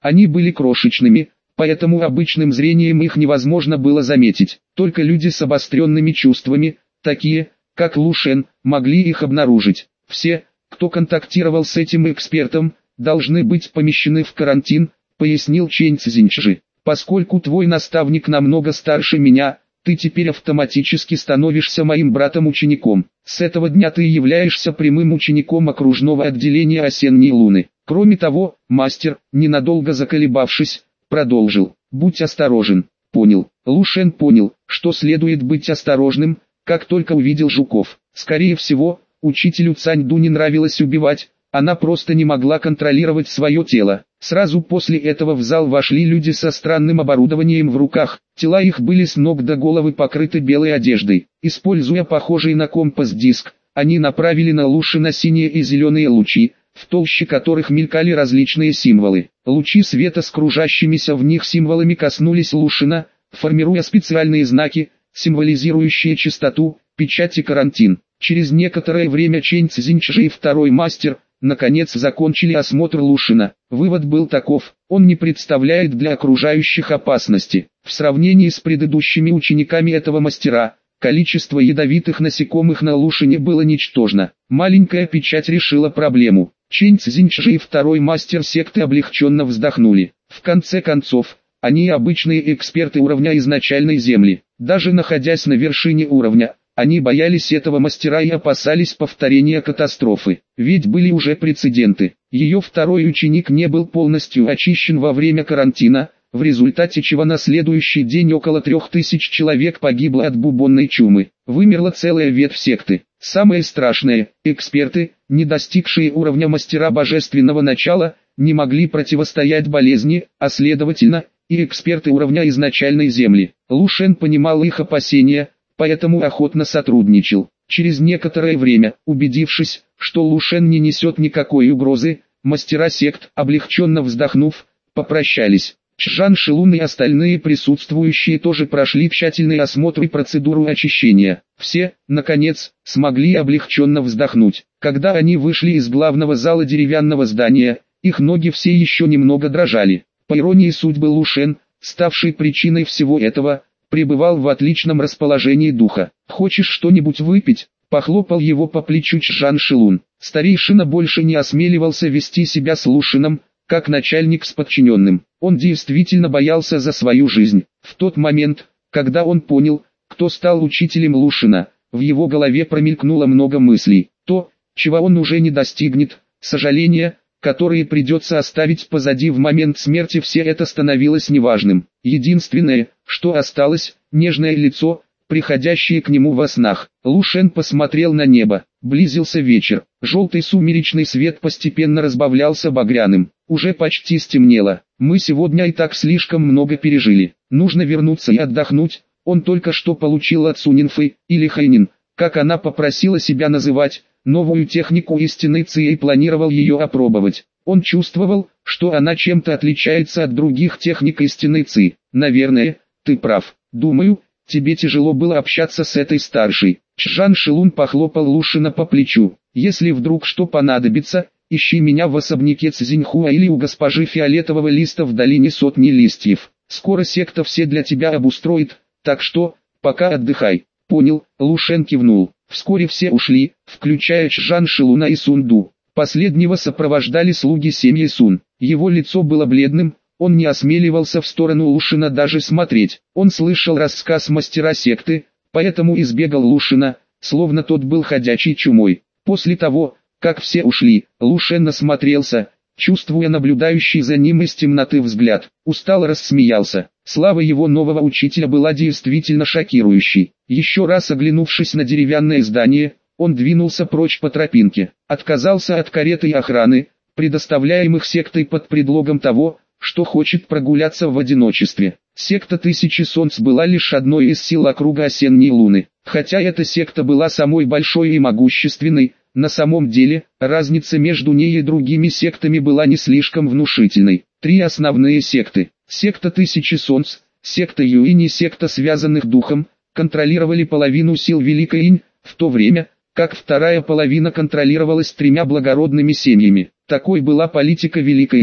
Они были крошечными, поэтому обычным зрением их невозможно было заметить. Только люди с обостренными чувствами, такие, как Лу Шен, могли их обнаружить. Все, кто контактировал с этим экспертом, должны быть помещены в карантин, пояснил Чэнь Цзиньчжи. Поскольку твой наставник намного старше меня, ты теперь автоматически становишься моим братом-учеником. С этого дня ты являешься прямым учеником окружного отделения осенней луны. Кроме того, мастер, ненадолго заколебавшись, продолжил: будь осторожен. Понял. Лу Шен понял, что следует быть осторожным, как только увидел жуков. Скорее всего, учителю Цаньду не нравилось убивать, она просто не могла контролировать свое тело. Сразу после этого в зал вошли люди со странным оборудованием в руках, тела их были с ног до головы покрыты белой одеждой. Используя похожий на компас диск, они направили на Лу Шена синие и зеленые лучи, в толще которых мелькали различные символы. Лучи света с кружащимися в них символами коснулись Лу Шена, формируя специальные знаки, символизирующие чистоту, печать и карантин. Через некоторое время Чэнь Цзиньчжи и второй мастер, наконец, закончили осмотр Лу Шена. Вывод был таков: он не представляет для окружающих опасности. В сравнении с предыдущими учениками этого мастера, количество ядовитых насекомых на Лу Шене было ничтожно. Маленькая печать решила проблему. Чэнь Цзиньчжи и второй мастер секты облегченно вздохнули. В конце концов, они обычные эксперты уровня изначальной земли. Даже находясь на вершине уровня, они боялись этого мастера и опасались повторения катастрофы. Ведь были уже прецеденты. Ее второй ученик не был полностью очищен во время карантина, в результате чего на следующий день около 3000 человек погибло от бубонной чумы. Вымерла целая ветвь секты. Самое страшное, эксперты, не достигшие уровня мастера божественного начала, не могли противостоять болезни, а следовательно, и эксперты уровня изначальной земли. Лу Шен понимал их опасения, поэтому охотно сотрудничал. Через некоторое время, убедившись, что Лу Шен не несет никакой угрозы, мастера сект, облегченно вздохнув, попрощались. Чжан Шилун и остальные присутствующие тоже прошли тщательный осмотр и процедуру очищения. Все, наконец, смогли облегченно вздохнуть. Когда они вышли из главного зала деревянного здания, их ноги все еще немного дрожали. По иронии судьбы, Лу Шен, ставший причиной всего этого, пребывал в отличном расположении духа. «Хочешь что-нибудь выпить?» — похлопал его по плечу Чжан Шилун. Старейшина больше не осмеливался вести себя с Лу Шеном, как начальник с подчиненным. Он действительно боялся за свою жизнь. В тот момент, когда он понял, кто стал учителем Лу Шена, в его голове промелькнуло много мыслей. То, чего он уже не достигнет, сожаления, которые придется оставить позади в момент смерти, все это становилось неважным. Единственное, что осталось, нежное лицо, приходящее к нему во снах. Лу Шен посмотрел на небо. Близился вечер. Желтый сумеречный свет постепенно разбавлялся багряным. Уже почти стемнело. Мы сегодня и так слишком много пережили. Нужно вернуться и отдохнуть. Он только что получил от Сунинфы, или Хайнин, как она попросила себя называть, новую технику истинной ци и планировал ее опробовать. Он чувствовал, что она чем-то отличается от других техник истинной ци. Наверное, ты прав. Думаю, тебе тяжело было общаться с этой старшей. Чжан Шилун похлопал Лу Шена по плечу. Если вдруг что понадобится, ищи меня в особняке Цзиньхуа или у госпожи Фиолетового Листа в долине Сотни Листьев. Скоро секта все для тебя обустроит, так что, пока отдыхай. Понял, Лу Шен кивнул. Вскоре все ушли, включая Чжан Шилуна и Сунду. Последнего сопровождали слуги семьи Сун. Его лицо было бледным, он не осмеливался в сторону Лу Шена даже смотреть. Он слышал рассказ мастера секты, поэтому избегал Лу Шена, словно тот был ходячей чумой. После того, как все ушли, Лу Шен осмотрелся, чувствуя наблюдающий за ним из темноты взгляд. Устало рассмеялся. Слава его нового учителя была действительно шокирующей. Еще раз оглянувшись на деревянное здание, он двинулся прочь по тропинке. Отказался от кареты и охраны, предоставляемых сектой под предлогом того, что хочет прогуляться в одиночестве. Секта Тысячи Солнц была лишь одной из сил округа осенней луны. Хотя эта секта была самой большой и могущественной, на самом деле, разница между ней и другими сектами была не слишком внушительной. Три основные секты: секта Тысячи Солнц, секта Юинь и секта Связанных Духом, контролировали половину сил Великой Инь, в то время, как вторая половина контролировалась тремя благородными семьями. Такой была политика Великой Инь.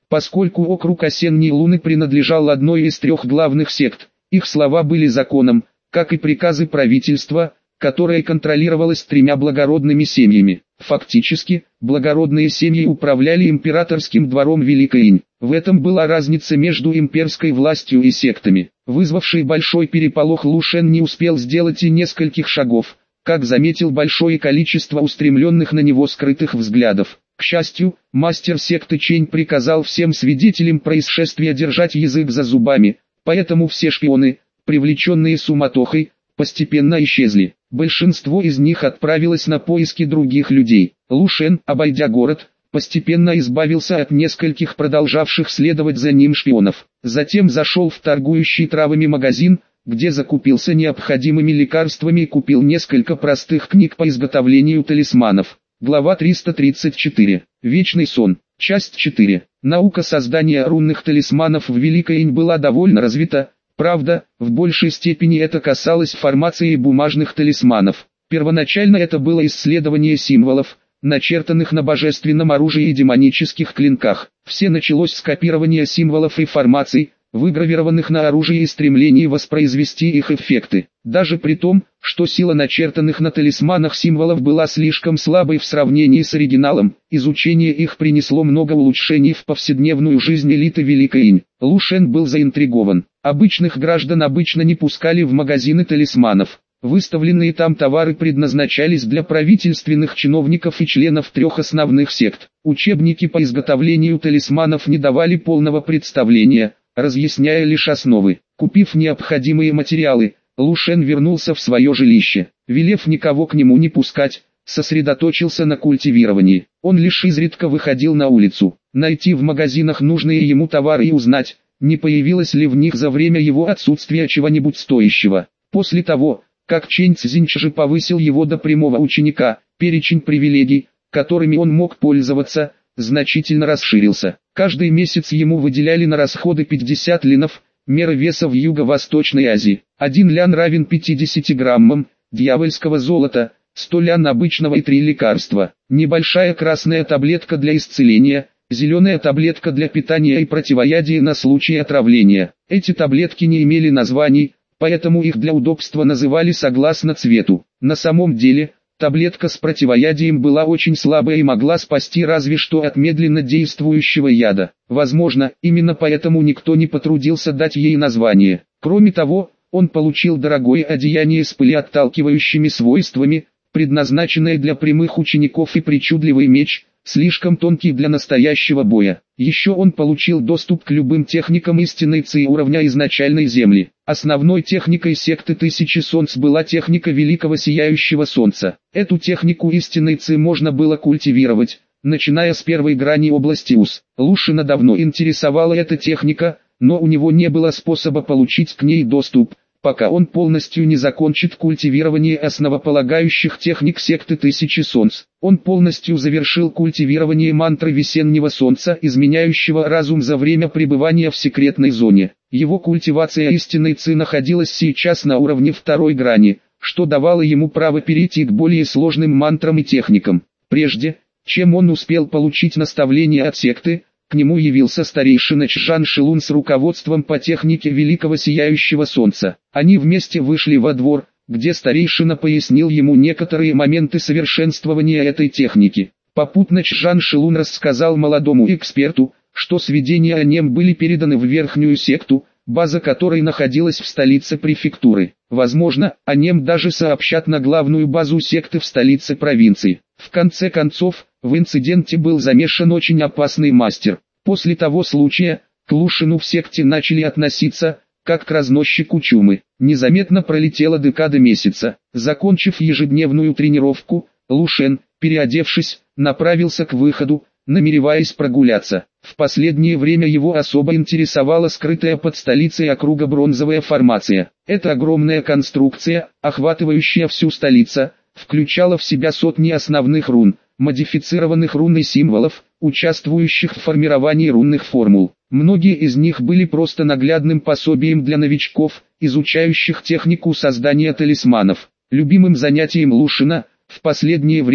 Поскольку округ Осенней Луны принадлежал одной из трех главных сект, их слова были законом, как и приказы правительства, которое контролировалось тремя благородными семьями. Фактически, благородные семьи управляли императорским двором Великой Инь. В этом была разница между имперской властью и сектами. Вызвавший большой переполох Лу Шен не успел сделать и нескольких шагов, как заметил большое количество устремленных на него скрытых взглядов. К счастью, мастер секты Чэнь приказал всем свидетелям происшествия держать язык за зубами, поэтому все шпионы, привлеченные суматохой, постепенно исчезли. Большинство из них отправилось на поиски других людей. Лу Шен, обойдя город, постепенно избавился от нескольких продолжавших следовать за ним шпионов. Затем зашел в торгующий травами магазин, где закупился необходимыми лекарствами и купил несколько простых книг по изготовлению талисманов. Глава 334. Вечный сон. Часть 4. Наука создания рунных талисманов в Великой Инь была довольно развита. Правда, в большей степени это касалось формации бумажных талисманов. Первоначально это было исследование символов, начертанных на божественном оружии и демонических клинках. Все началось с копирования символов и формаций, выгравированных на оружии и стремлении воспроизвести их эффекты. Даже при том, что сила начертанных на талисманах символов была слишком слабой в сравнении с оригиналом, изучение их принесло много улучшений в повседневную жизнь элиты Великой Инь. Лу Шен был заинтригован. Обычных граждан обычно не пускали в магазины талисманов. Выставленные там товары предназначались для правительственных чиновников и членов трех основных сект. Учебники по изготовлению талисманов не давали полного представления, разъясняя лишь основы. Купив необходимые материалы, Лу Шен вернулся в свое жилище. Велев никого к нему не пускать, сосредоточился на культивировании. Он лишь изредка выходил на улицу, найти в магазинах нужные ему товары и узнать, не появилось ли в них за время его отсутствия чего-нибудь стоящего. После того, как Чэнь Цзиньчжи повысил его до прямого ученика, перечень привилегий, которыми он мог пользоваться, значительно расширился. Каждый месяц ему выделяли на расходы 50 линов, мера веса в Юго-Восточной Азии. 1 лян равен 50 граммам дьявольского золота, 100 лян обычного и 3 лекарства. Небольшая красная таблетка для исцеления, зеленая таблетка для питания и противоядия на случай отравления. Эти таблетки не имели названий, поэтому их для удобства называли согласно цвету. На самом деле, таблетка с противоядием была очень слабая и могла спасти разве что от медленно действующего яда. Возможно, именно поэтому никто не потрудился дать ей название. Кроме того, он получил дорогое одеяние с пылеотталкивающими свойствами, предназначенное для прямых учеников, и причудливый меч, слишком тонкий для настоящего боя. Еще он получил доступ к любым техникам истинной ци уровня изначальной земли. Основной техникой секты Тысячи Солнц была техника Великого Сияющего Солнца. Эту технику истинной ци можно было культивировать, начиная с первой грани области ус. Лу Шена давно интересовала эта техника, но у него не было способа получить к ней доступ, пока он полностью не закончит культивирование основополагающих техник секты Тысячи Солнц. Он полностью завершил культивирование мантры весеннего солнца, изменяющего разум за время пребывания в секретной зоне. Его культивация истинной ци находилась сейчас на уровне второй грани, что давало ему право перейти к более сложным мантрам и техникам. Прежде, чем он успел получить наставление от секты, к нему явился старейшина Чжан Шилун с руководством по технике Великого Сияющего Солнца. Они вместе вышли во двор, где старейшина пояснил ему некоторые моменты совершенствования этой техники. Попутно Чжан Шилун рассказал молодому эксперту, что сведения о нем были переданы в верхнюю секту, база которой находилась в столице префектуры. Возможно, о нем даже сообщат на главную базу секты в столице провинции. В конце концов, в инциденте был замешан очень опасный мастер. После того случая, к Лу Шену в секте начали относиться, как к разносчику чумы. Незаметно пролетела декада месяца. Закончив ежедневную тренировку, Лу Шен, переодевшись, направился к выходу, намереваясь прогуляться. В последнее время его особо интересовала скрытая под столицей округа бронзовая формация. Эта огромная конструкция, охватывающая всю столицу, включала в себя сотни основных рун, модифицированных рун и символов, участвующих в формировании рунных формул. Многие из них были просто наглядным пособием для новичков, изучающих технику создания талисманов. Любимым занятием Лу Шена в последнее время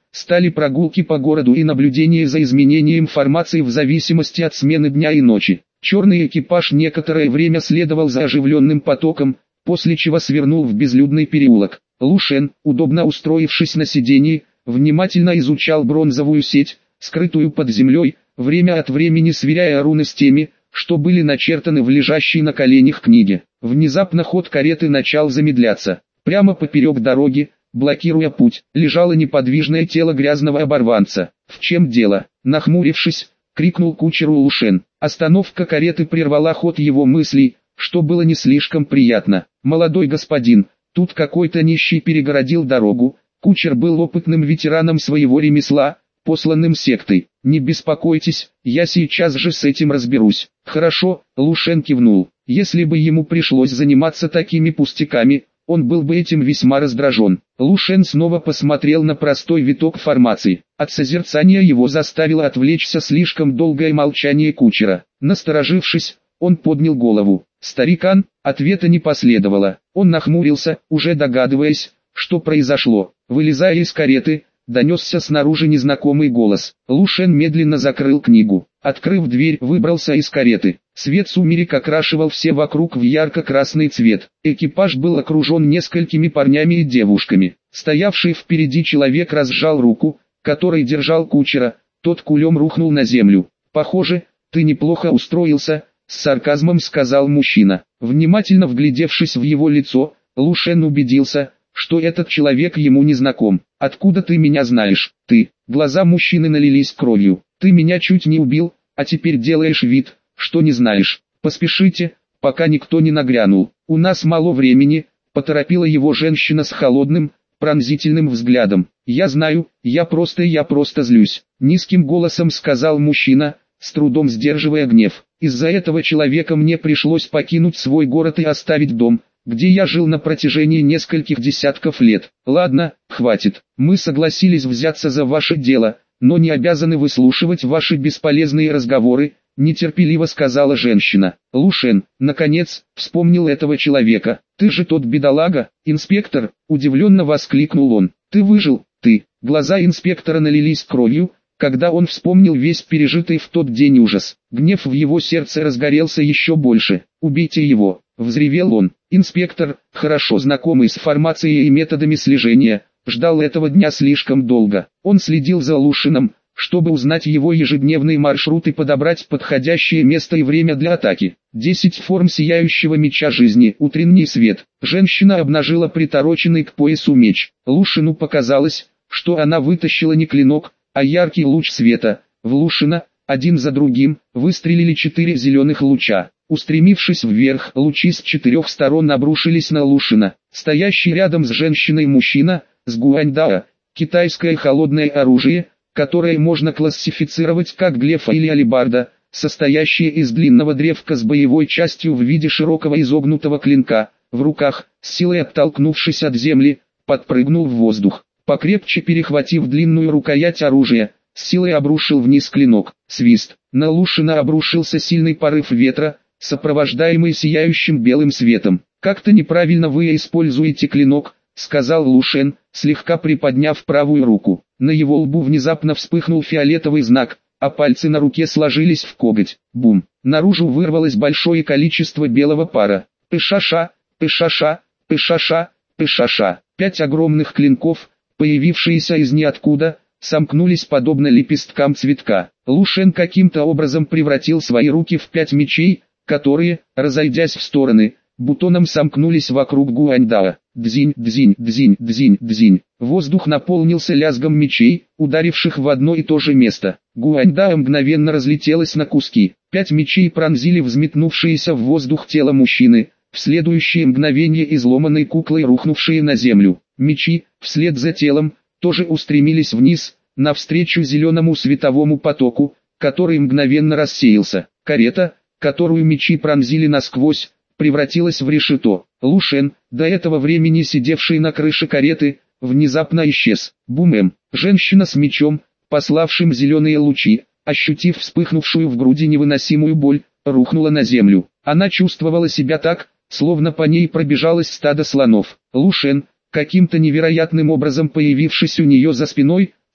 стали прогулки по городу и наблюдение за изменением формации в зависимости от смены дня и ночи. Черный экипаж некоторое время следовал за оживленным потоком, после чего свернул в безлюдный переулок. Лушен, удобно устроившись на сиденье, внимательно изучал бронзовую сеть, скрытую под землей, время от времени сверяя руны с теми, что были начертаны в лежащей на коленях книге. Внезапно ход кареты начал замедляться. Прямо поперек дороги, блокируя путь, лежало неподвижное тело грязного оборванца. «В чем дело?» Нахмурившись, крикнул кучеру Лушен. Остановка кареты прервала ход его мыслей, что было не слишком приятно. «Молодой господин, тут какой-то нищий перегородил дорогу». Кучер был опытным ветераном своего ремесла, посланным сектой. «Не беспокойтесь, я сейчас же с этим разберусь». «Хорошо», Лушен кивнул. Если бы ему пришлось заниматься такими пустяками, он был бы этим весьма раздражен. Лушен снова посмотрел на простой виток формации. От созерцания его заставило отвлечься слишком долгое молчание кучера. Насторожившись, он поднял голову. «Старикан», ответа не последовало. Он нахмурился, уже догадываясь, что произошло. Вылезая из кареты, донесся снаружи незнакомый голос. Лушен медленно закрыл книгу. Открыв дверь, выбрался из кареты. Свет сумерек окрашивал все вокруг в ярко-красный цвет. Экипаж был окружен несколькими парнями и девушками. Стоявший впереди человек разжал руку, которой держал кучера. Тот кулем рухнул на землю. «Похоже, ты неплохо устроился», — с сарказмом сказал мужчина. Внимательно вглядевшись в его лицо, Лушен убедился, что этот человек ему не знаком. «Откуда ты меня знаешь?» «Ты». Глаза мужчины налились кровью. «Ты меня чуть не убил, а теперь делаешь вид, что не знаешь. Поспешите, пока никто не нагрянул. У нас мало времени», — поторопила его женщина с холодным, пронзительным взглядом. «Я знаю, я просто злюсь», — низким голосом сказал мужчина, с трудом сдерживая гнев. «Из-за этого человека мне пришлось покинуть свой город и оставить дом, где я жил на протяжении нескольких десятков лет. Ладно, хватит. Мы согласились взяться за ваше дело, но не обязаны выслушивать ваши бесполезные разговоры», — нетерпеливо сказала женщина. Лушен, наконец, вспомнил этого человека. «Ты же тот бедолага, инспектор», — удивленно воскликнул он. «Ты выжил, ты». Глаза инспектора налились кровью, когда он вспомнил весь пережитый в тот день ужас. Гнев в его сердце разгорелся еще больше. «Убейте его», — взревел он. Инспектор, хорошо знакомый с формацией и методами слежения, ждал этого дня слишком долго. Он следил за Лушиным, чтобы узнать его ежедневный маршрут и подобрать подходящее место и время для атаки. 10 форм сияющего меча жизни, утренний свет. Женщина обнажила притороченный к поясу меч. Лушину показалось, что она вытащила не клинок, а яркий луч света. В Лушина, один за другим, выстрелили 4 зеленых луча. Устремившись вверх, лучи с 4 сторон обрушились на Лушина. Стоящий рядом с женщиной мужчина, с гуаньдао, китайское холодное оружие, которое можно классифицировать как глефа или алебарда, состоящее из длинного древка с боевой частью в виде широкого изогнутого клинка, в руках, с силой оттолкнувшись от земли, подпрыгнул в воздух. Покрепче перехватив длинную рукоять оружия, с силой обрушил вниз клинок. Свист. На Лушина обрушился сильный порыв ветра, сопровождаемый сияющим белым светом. «Как-то неправильно вы используете клинок», — сказал Лушен, слегка приподняв правую руку. На его лбу внезапно вспыхнул фиолетовый знак, а пальцы на руке сложились в коготь. Бум! Наружу вырвалось большое количество белого пара. Пышаша, пышаша, пышаша, пышаша. 5 огромных клинков, появившиеся из ниоткуда, сомкнулись подобно лепесткам цветка. Лушен каким-то образом превратил свои руки в 5 мечей, которые, разойдясь в стороны, бутоном сомкнулись вокруг гуаньдао. Дзинь, дзинь, дзинь, дзинь, дзинь. Воздух наполнился лязгом мечей, ударивших в одно и то же место. Гуаньдао мгновенно разлетелась на куски. 5 мечей пронзили взметнувшееся в воздух тело мужчины, в следующее мгновение изломанной куклой рухнувшие на землю. Мечи, вслед за телом, тоже устремились вниз, навстречу зеленому световому потоку, который мгновенно рассеялся. Карета, которую мечи пронзили насквозь, превратилась в решето. Лушен, до этого времени сидевший на крыше кареты, внезапно исчез. Бумэм. Женщина с мечом, пославшим зеленые лучи, ощутив вспыхнувшую в груди невыносимую боль, рухнула на землю. Она чувствовала себя так, словно по ней пробежалось стадо слонов. Лушен, каким-то невероятным образом появившись у нее за спиной,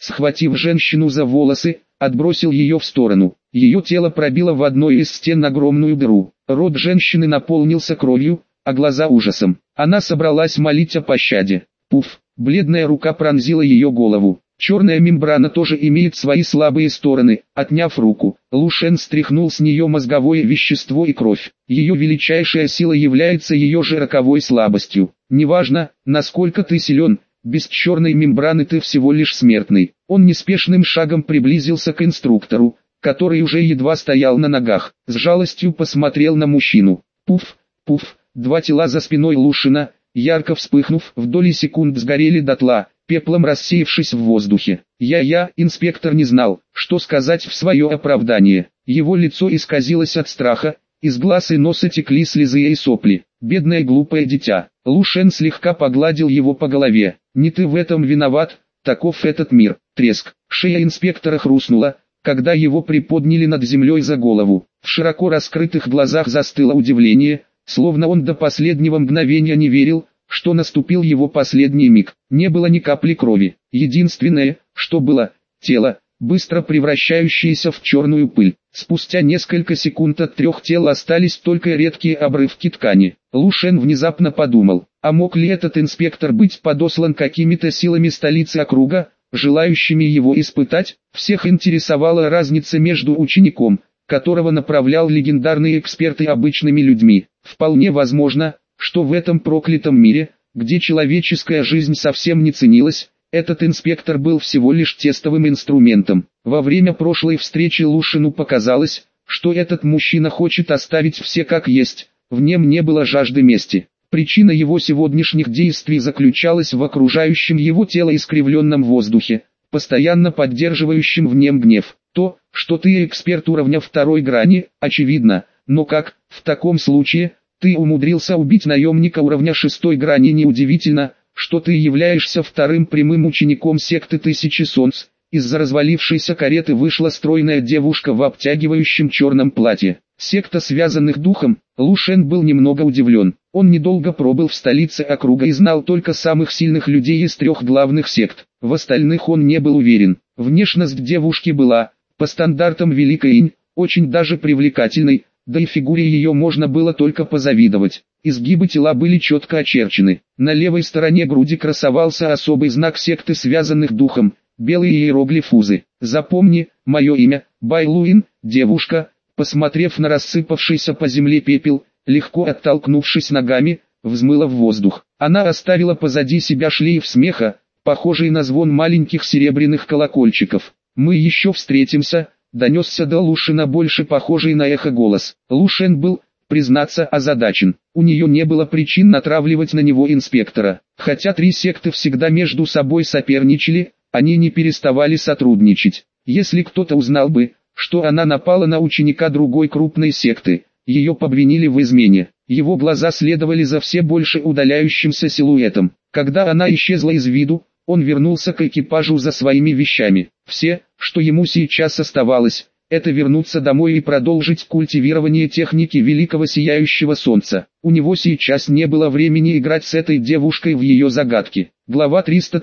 Схватив женщину за волосы, отбросил ее в сторону. Ее тело пробило в одной из стен огромную дыру. Рот женщины наполнился кровью, а глаза ужасом. Она собралась молить о пощаде. Пуф, бледная рука пронзила ее голову. Черная мембрана тоже имеет свои слабые стороны. Отняв руку, Лу Шен стряхнул с нее мозговое вещество и кровь. Ее величайшая сила является ее же роковой слабостью. Неважно, насколько ты силен, без черной мембраны ты всего лишь смертный. Он неспешным шагом приблизился к инструктору, который уже едва стоял на ногах. С жалостью посмотрел на мужчину. Пуф, пуф, два тела за спиной Лушина, ярко вспыхнув, в доли секунд сгорели дотла, пеплом рассеявшись в воздухе. Инспектор не знал, что сказать в свое оправдание. Его лицо исказилось от страха, из глаз и носа текли слезы и сопли. Бедное глупое дитя. Лу Шен слегка погладил его по голове. «Не ты в этом виноват, таков этот мир». Треск. Шея инспектора хрустнула, когда его приподняли над землей за голову. В широко раскрытых глазах застыло удивление, словно он до последнего мгновения не верил, что наступил его последний миг. Не было ни капли крови. Единственное, что было, тело, быстро превращающееся в черную пыль. Спустя несколько секунд от трех тел остались только редкие обрывки ткани. Лу Шен внезапно подумал, а мог ли этот инспектор быть подослан какими-то силами столицы округа, желающими его испытать? Всех интересовала разница между учеником, которого направлял легендарный эксперт, и обычными людьми. Вполне возможно, что в этом проклятом мире, где человеческая жизнь совсем не ценилась, этот инспектор был всего лишь тестовым инструментом. Во время прошлой встречи Лушину показалось, что этот мужчина хочет оставить все как есть, в нем не было жажды мести. Причина его сегодняшних действий заключалась в окружающем его тело искривленном воздухе, постоянно поддерживающем в нем гнев. То, что ты эксперт уровня второй грани, очевидно, но как, в таком случае, ты умудрился убить наемника уровня шестой грани? Неудивительно, что ты являешься вторым прямым учеником секты Тысячи Солнц. Из-за развалившейся кареты вышла стройная девушка в обтягивающем черном платье. Секта связанных духом. Лу Шен был немного удивлен. Он недолго пробыл в столице округа и знал только самых сильных людей из трех главных сект. В остальных он не был уверен. Внешность девушки была, по стандартам Великой Инь, очень даже привлекательной, да и фигуре ее можно было только позавидовать. Изгибы тела были четко очерчены. На левой стороне груди красовался особый знак секты связанных духом, белые иероглифы. «Запомни, мое имя, Байлуин». Девушка, посмотрев на рассыпавшийся по земле пепел, легко оттолкнувшись ногами, взмыла в воздух. Она оставила позади себя шлейф смеха, похожий на звон маленьких серебряных колокольчиков. «Мы еще встретимся», — донесся до Лушина больше похожий на эхо голос. Лу Шен был, признаться, озадачен. У нее не было причин натравливать на него инспектора. Хотя три секты всегда между собой соперничали, они не переставали сотрудничать. Если кто-то узнал бы, что она напала на ученика другой крупной секты, ее обвинили в измене. Его глаза следовали за все больше удаляющимся силуэтом. Когда она исчезла из виду, он вернулся к экипажу за своими вещами. Все, что ему сейчас оставалось, это вернуться домой и продолжить культивирование техники Великого Сияющего Солнца. У него сейчас не было времени играть с этой девушкой в ее загадки. Глава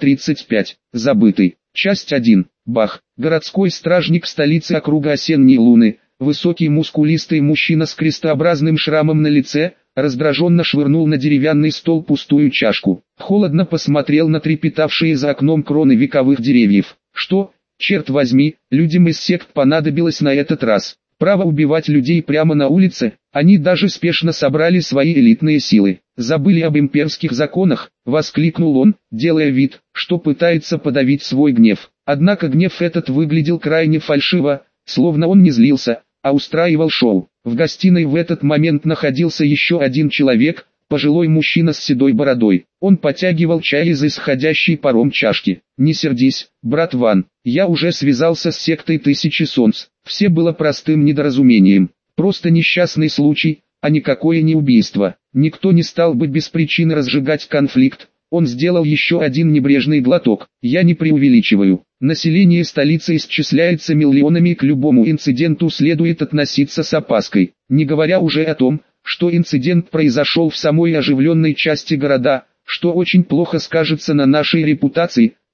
335. Забытый. Часть 1. Бах. Городской стражник столицы округа Осенней Луны, высокий мускулистый мужчина с крестообразным шрамом на лице, раздраженно швырнул на деревянный стол пустую чашку. Холодно посмотрел на трепетавшие за окном кроны вековых деревьев. Что, черт возьми, людям из сект понадобилось на этот раз? Право убивать людей прямо на улице? Они даже спешно собрали свои элитные силы. Забыли об имперских законах, воскликнул он, делая вид, что пытается подавить свой гнев. Однако гнев этот выглядел крайне фальшиво, словно он не злился, а устраивал шоу. В гостиной в этот момент находился еще один человек, пожилой мужчина с седой бородой. Он потягивал чай из исходящей паром чашки. «Не сердись, брат Ван, я уже связался с сектой Тысячи Солнц. Все было простым недоразумением. Просто несчастный случай, а никакое не убийство. Никто не стал бы без причины разжигать конфликт». Он сделал еще один небрежный глоток. «Я не преувеличиваю. Население столицы исчисляется миллионами, и к любому инциденту следует относиться с опаской. Не говоря уже о том, что инцидент произошел в самой оживленной части города, что очень плохо скажется на нашей репутации.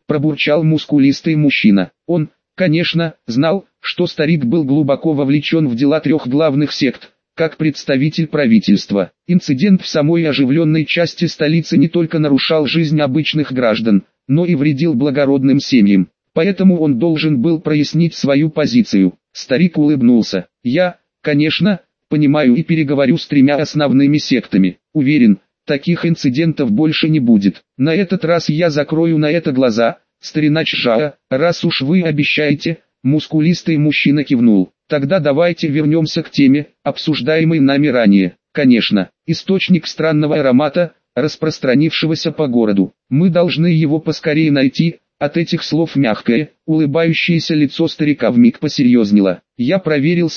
пробурчал мускулистый мужчина. Он, конечно, знал, что старик был глубоко вовлечен в дела трех главных сект, как представитель правительства. Инцидент в самой оживленной части столицы не только нарушал жизнь обычных граждан, но и вредил благородным семьям. Поэтому он должен был прояснить свою позицию. Старик улыбнулся. Я, конечно, понимаю и переговорю с тремя основными сектами. Уверен, таких инцидентов больше не будет. На этот раз я закрою на это глаза, старина Чжао, раз уж вы обещаете. Мускулистый мужчина кивнул. Тогда давайте вернемся к теме, обсуждаемой нами ранее. Конечно, источник странного аромата, распространившегося по городу. Мы должны его поскорее найти. От этих слов мягкое, улыбающееся лицо старика вмиг посерьезнело. Я проверил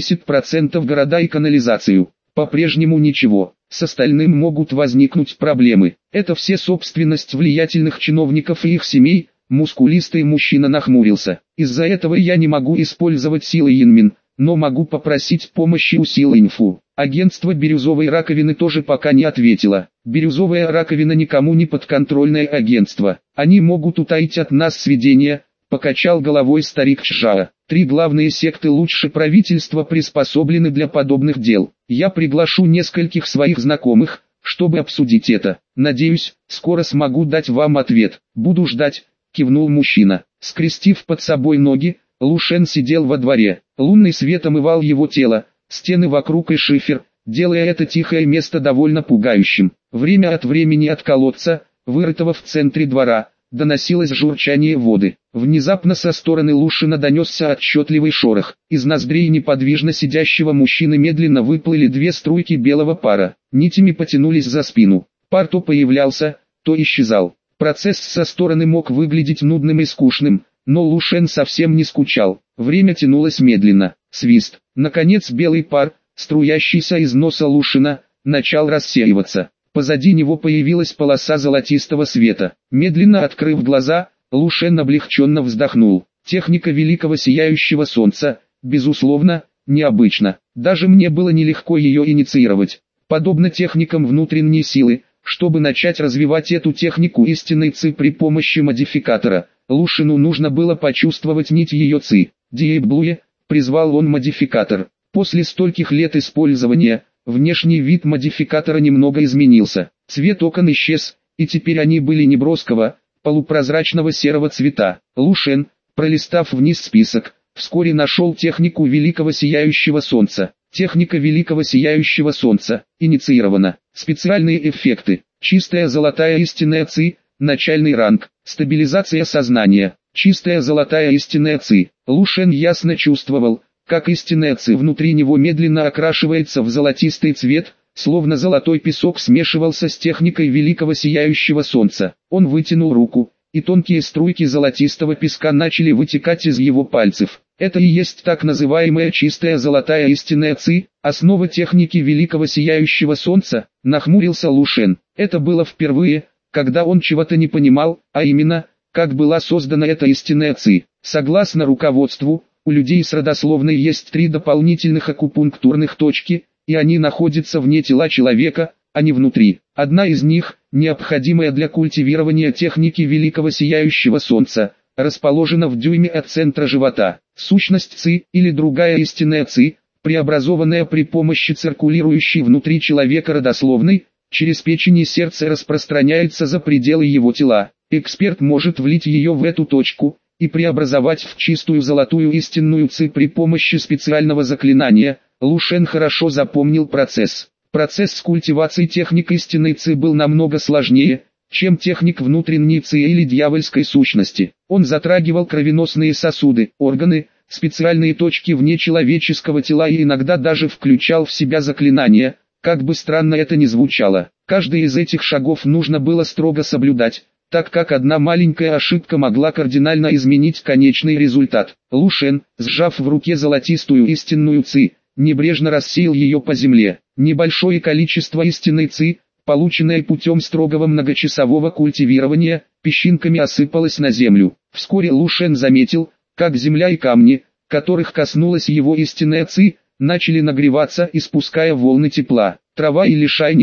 70% города и канализацию. По-прежнему ничего. С остальным могут возникнуть проблемы. Это все собственность влиятельных чиновников и их семей. Мускулистый мужчина нахмурился. Из-за этого я не могу использовать силы Янмин, но могу попросить помощи у силы Инфу. Агентство Бирюзовой раковины тоже пока не ответило. Бирюзовая раковина никому не подконтрольное агентство. Они могут утаить от нас сведения, покачал головой старик Чжао. Три главные секты лучше правительства приспособлены для подобных дел. Я приглашу нескольких своих знакомых, чтобы обсудить это. Надеюсь, скоро смогу дать вам ответ. Буду ждать, кивнул мужчина. Скрестив под собой ноги, Лу Шен сидел во дворе. Лунный свет омывал его тело, стены вокруг и шифер, делая это тихое место довольно пугающим. Время от времени от колодца, вырытого в центре двора, доносилось журчание воды. Внезапно со стороны Лушина донесся отчетливый шорох. Из ноздрей неподвижно сидящего мужчины медленно выплыли две струйки белого пара. Нитями потянулись за спину. Пар то появлялся, то исчезал. Процесс со стороны мог выглядеть нудным и скучным, но Лу Шен совсем не скучал. Время тянулось медленно. Свист. Наконец белый пар, струящийся из носа Лушина, начал рассеиваться. Позади него появилась полоса золотистого света. Медленно открыв глаза, Лу Шен облегченно вздохнул. Техника великого сияющего солнца, безусловно, необычна. Даже мне было нелегко ее инициировать. Подобно техникам внутренней силы, чтобы начать развивать эту технику истинной ци при помощи модификатора, Лушину нужно было почувствовать нить ее ци. Диэйблуе, призвал он модификатор. После стольких лет использования, внешний вид модификатора немного изменился. Цвет окон исчез, и теперь они были неброского, полупрозрачного серого цвета. Лу Шен, пролистав вниз список, вскоре нашел технику великого сияющего солнца. Техника великого сияющего солнца инициирована. Специальные эффекты. Чистая золотая истинная ци, начальный ранг. Стабилизация сознания. Чистая золотая истинная ци. Лу Шен ясно чувствовал, как истинная ци внутри него медленно окрашивается в золотистый цвет, словно золотой песок смешивался с техникой великого сияющего солнца. Он вытянул руку, и тонкие струйки золотистого песка начали вытекать из его пальцев. Это и есть так называемая чистая золотая истинная ци, основа техники великого сияющего солнца, нахмурился Лу Шен. Это было впервые, когда он чего-то не понимал, а именно, как была создана эта истинная ци. Согласно руководству, у людей с родословной есть 3 дополнительных акупунктурных точки, и они находятся вне тела человека, а не внутри. Одна из них, необходимая для культивирования техники великого сияющего солнца, расположена в дюйме от центра живота. Сущность ци, или другая истинная ци, преобразованная при помощи циркулирующей внутри человека родословной, через печень и сердце распространяется за пределы его тела. Эксперт может влить ее в эту точку и преобразовать в чистую золотую истинную ци при помощи специального заклинания. Лу Шен хорошо запомнил процесс. Процесс культивации техник истинной ци был намного сложнее, чем техник внутренней ци или дьявольской сущности. Он затрагивал кровеносные сосуды, органы, специальные точки вне человеческого тела и иногда даже включал в себя заклинания, как бы странно это ни звучало. Каждый из этих шагов нужно было строго соблюдать, так как одна маленькая ошибка могла кардинально изменить конечный результат. Лу Шен, сжав в руке золотистую истинную ци, небрежно рассеял ее по земле. Небольшое количество истинной ци, полученное путем строгого многочасового культивирования, песчинками осыпалось на землю. Вскоре Лу Шен заметил, как земля и камни, которых коснулась его истинная ци, начали нагреваться, испуская волны тепла. Трава и лишайник,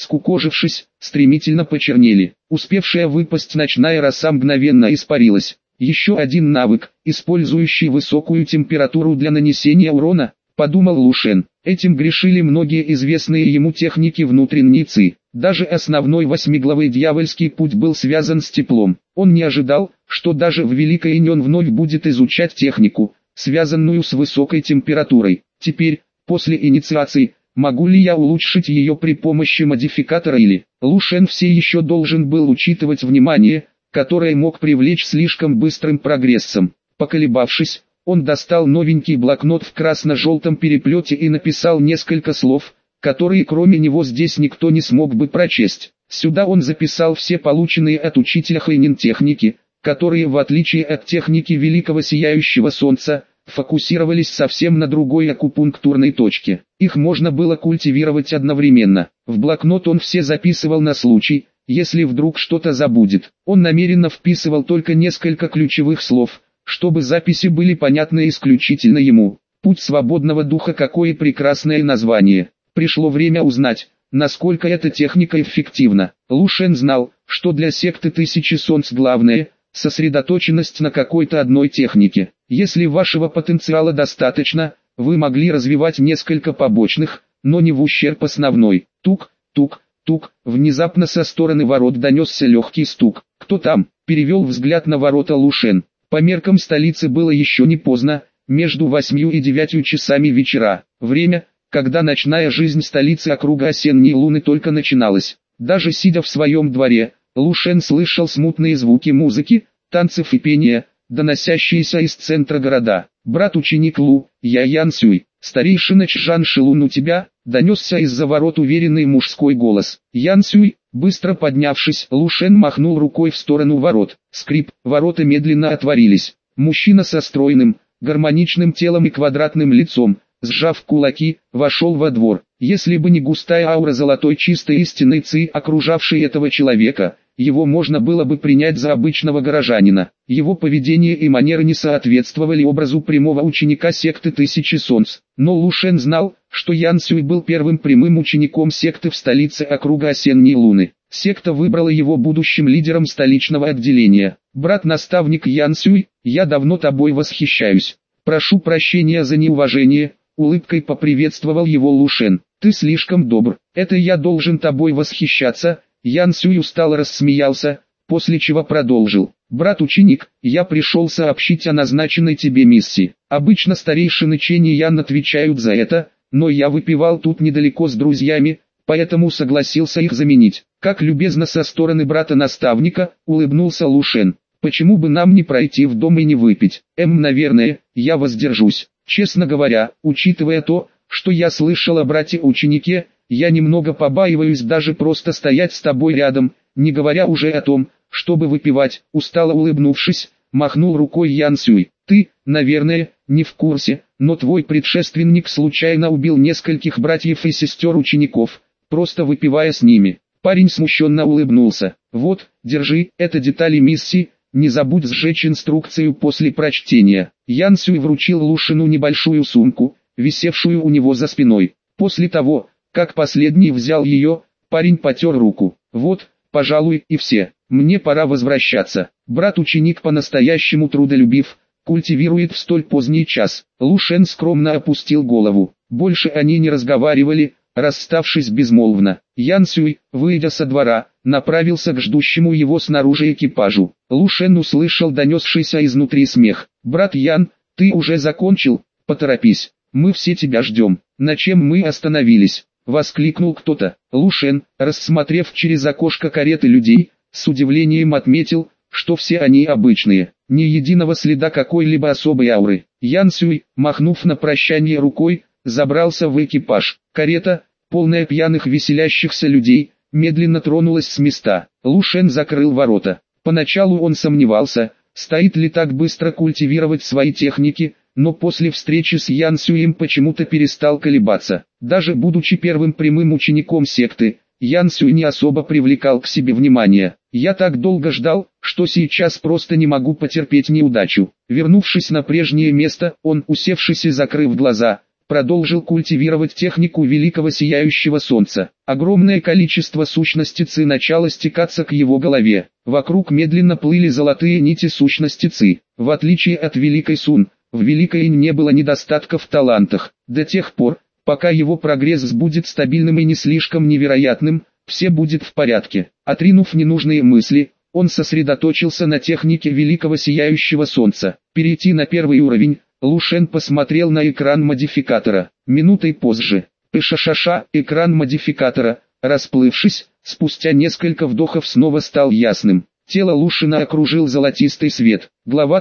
скукожившись, стремительно почернели. Успевшая выпасть ночная роса мгновенно испарилась. Еще один навык, использующий высокую температуру для нанесения урона, подумал Лушен. Этим грешили многие известные ему техники внутренней ци. Даже основной восьмиглавый дьявольский путь был связан с теплом. Он не ожидал, что даже в Великой Инь он вновь будет изучать технику, связанную с высокой температурой. Теперь, после инициации, могу ли я улучшить ее при помощи модификатора или... Лушен все еще должен был учитывать внимание, которое мог привлечь слишком быстрым прогрессом. Поколебавшись, он достал новенький блокнот в красно-желтом переплете и написал несколько слов, которые кроме него здесь никто не смог бы прочесть. Сюда он записал все полученные от учителя Хэйнин техники, которые в отличие от техники Великого Сияющего Солнца, фокусировались совсем на другой акупунктурной точке. Их можно было культивировать одновременно. В блокнот он все записывал на случай, если вдруг что-то забудет. Он намеренно вписывал только несколько ключевых слов, чтобы записи были понятны исключительно ему. «Путь свободного духа» — какое прекрасное название. Пришло время узнать, насколько эта техника эффективна. Лушен знал, что для секты Тысячи Солнц главное — сосредоточенность на какой-то одной технике. Если вашего потенциала достаточно, вы могли развивать несколько побочных, но не в ущерб основной. Тук, тук, тук. Внезапно со стороны ворот донесся легкий стук. «Кто там?» — перевел взгляд на ворота Лушен. По меркам столицы было еще не поздно, между 8 и 9 часами вечера. Время, когда ночная жизнь столицы округа осенней луны только начиналась. Даже сидя в своем дворе, Лушен слышал смутные звуки музыки, танцев и пения, доносящиеся из центра города. «Брат-ученик Лу, я Ян Сюй, старейшина Чжан Шилун у тебя?» — донесся из-за ворот уверенный мужской голос. Ян Сюй, быстро поднявшись, Лушен махнул рукой в сторону ворот. Скрип, ворота медленно отворились. Мужчина со стройным, гармоничным телом и квадратным лицом, сжав кулаки, вошел во двор. Если бы не густая аура золотой чистой истинной ци, окружавшей этого человека, его можно было бы принять за обычного горожанина. Его поведение и манеры не соответствовали образу прямого ученика секты Тысячи Солнц. Но Лушен знал, что Ян Сюй был первым прямым учеником секты в столице округа осенней луны. Секта выбрала его будущим лидером столичного отделения. «Брат-наставник Ян Сюй, я давно тобой восхищаюсь. Прошу прощения за неуважение», — улыбкой поприветствовал его Лушен. «Ты слишком добр. Это я должен тобой восхищаться». Ян Сюй устало рассмеялся, после чего продолжил. «Брат-ученик, я пришел сообщить о назначенной тебе миссии. Обычно старейшины Чэнь и Ян отвечают за это, но я выпивал тут недалеко с друзьями, поэтому согласился их заменить». Как любезно со стороны брата-наставника, улыбнулся Лушен. «Почему бы нам не пройти в дом и не выпить? Наверное, я воздержусь. Честно говоря, учитывая то, что я слышал о брате-ученике, я немного побаиваюсь даже просто стоять с тобой рядом, не говоря уже о том, чтобы выпивать». Устало улыбнувшись, махнул рукой Ян Сюй. «Ты, наверное, не в курсе, но твой предшественник случайно убил нескольких братьев и сестер учеников, просто выпивая с ними». Парень смущенно улыбнулся. «Вот, держи, это детали миссии, не забудь сжечь инструкцию после прочтения». Ян Сюй вручил Лушену небольшую сумку, висевшую у него за спиной. После того, как последний взял ее, парень потер руку. «Вот, пожалуй, и все. Мне пора возвращаться». Брат-ученик по-настоящему трудолюбив, культивирует в столь поздний час. Лушен скромно опустил голову. Больше они не разговаривали, расставшись безмолвно. Ян Сюй, выйдя со двора, направился к ждущему его снаружи экипажу. Лушен услышал донесшийся изнутри смех. «Брат Ян, ты уже закончил? Поторопись, мы все тебя ждем». «На чем мы остановились?» — воскликнул кто-то. Лушен, рассмотрев через окошко кареты людей, с удивлением отметил, что все они обычные, ни единого следа какой-либо особой ауры. Ян Сюй, махнув на прощание рукой, забрался в экипаж. Карета, полная пьяных веселящихся людей, медленно тронулась с места. Лушен закрыл ворота. Поначалу он сомневался, стоит ли так быстро культивировать свои техники, но после встречи с Ян Сюем почему-то перестал колебаться. Даже будучи первым прямым учеником секты, Ян Сюй не особо привлекал к себе внимание. «Я так долго ждал, что сейчас просто не могу потерпеть неудачу». Вернувшись на прежнее место, он, усевшись и закрыв глаза, продолжил культивировать технику великого сияющего солнца. Огромное количество сущности Ци начало стекаться к его голове. Вокруг медленно плыли золотые нити сущности Ци. В отличие от Великой Сун, в Великой Инь не было недостатков в талантах. До тех пор, пока его прогресс будет стабильным и не слишком невероятным, все будет в порядке. Отринув ненужные мысли, он сосредоточился на технике великого сияющего солнца. Перейти на первый уровень, Лу Шен посмотрел на экран модификатора. Минутой позже, пышашаша, экран модификатора, расплывшись, спустя несколько вдохов снова стал ясным. Тело Лушина окружил золотистый свет. Глава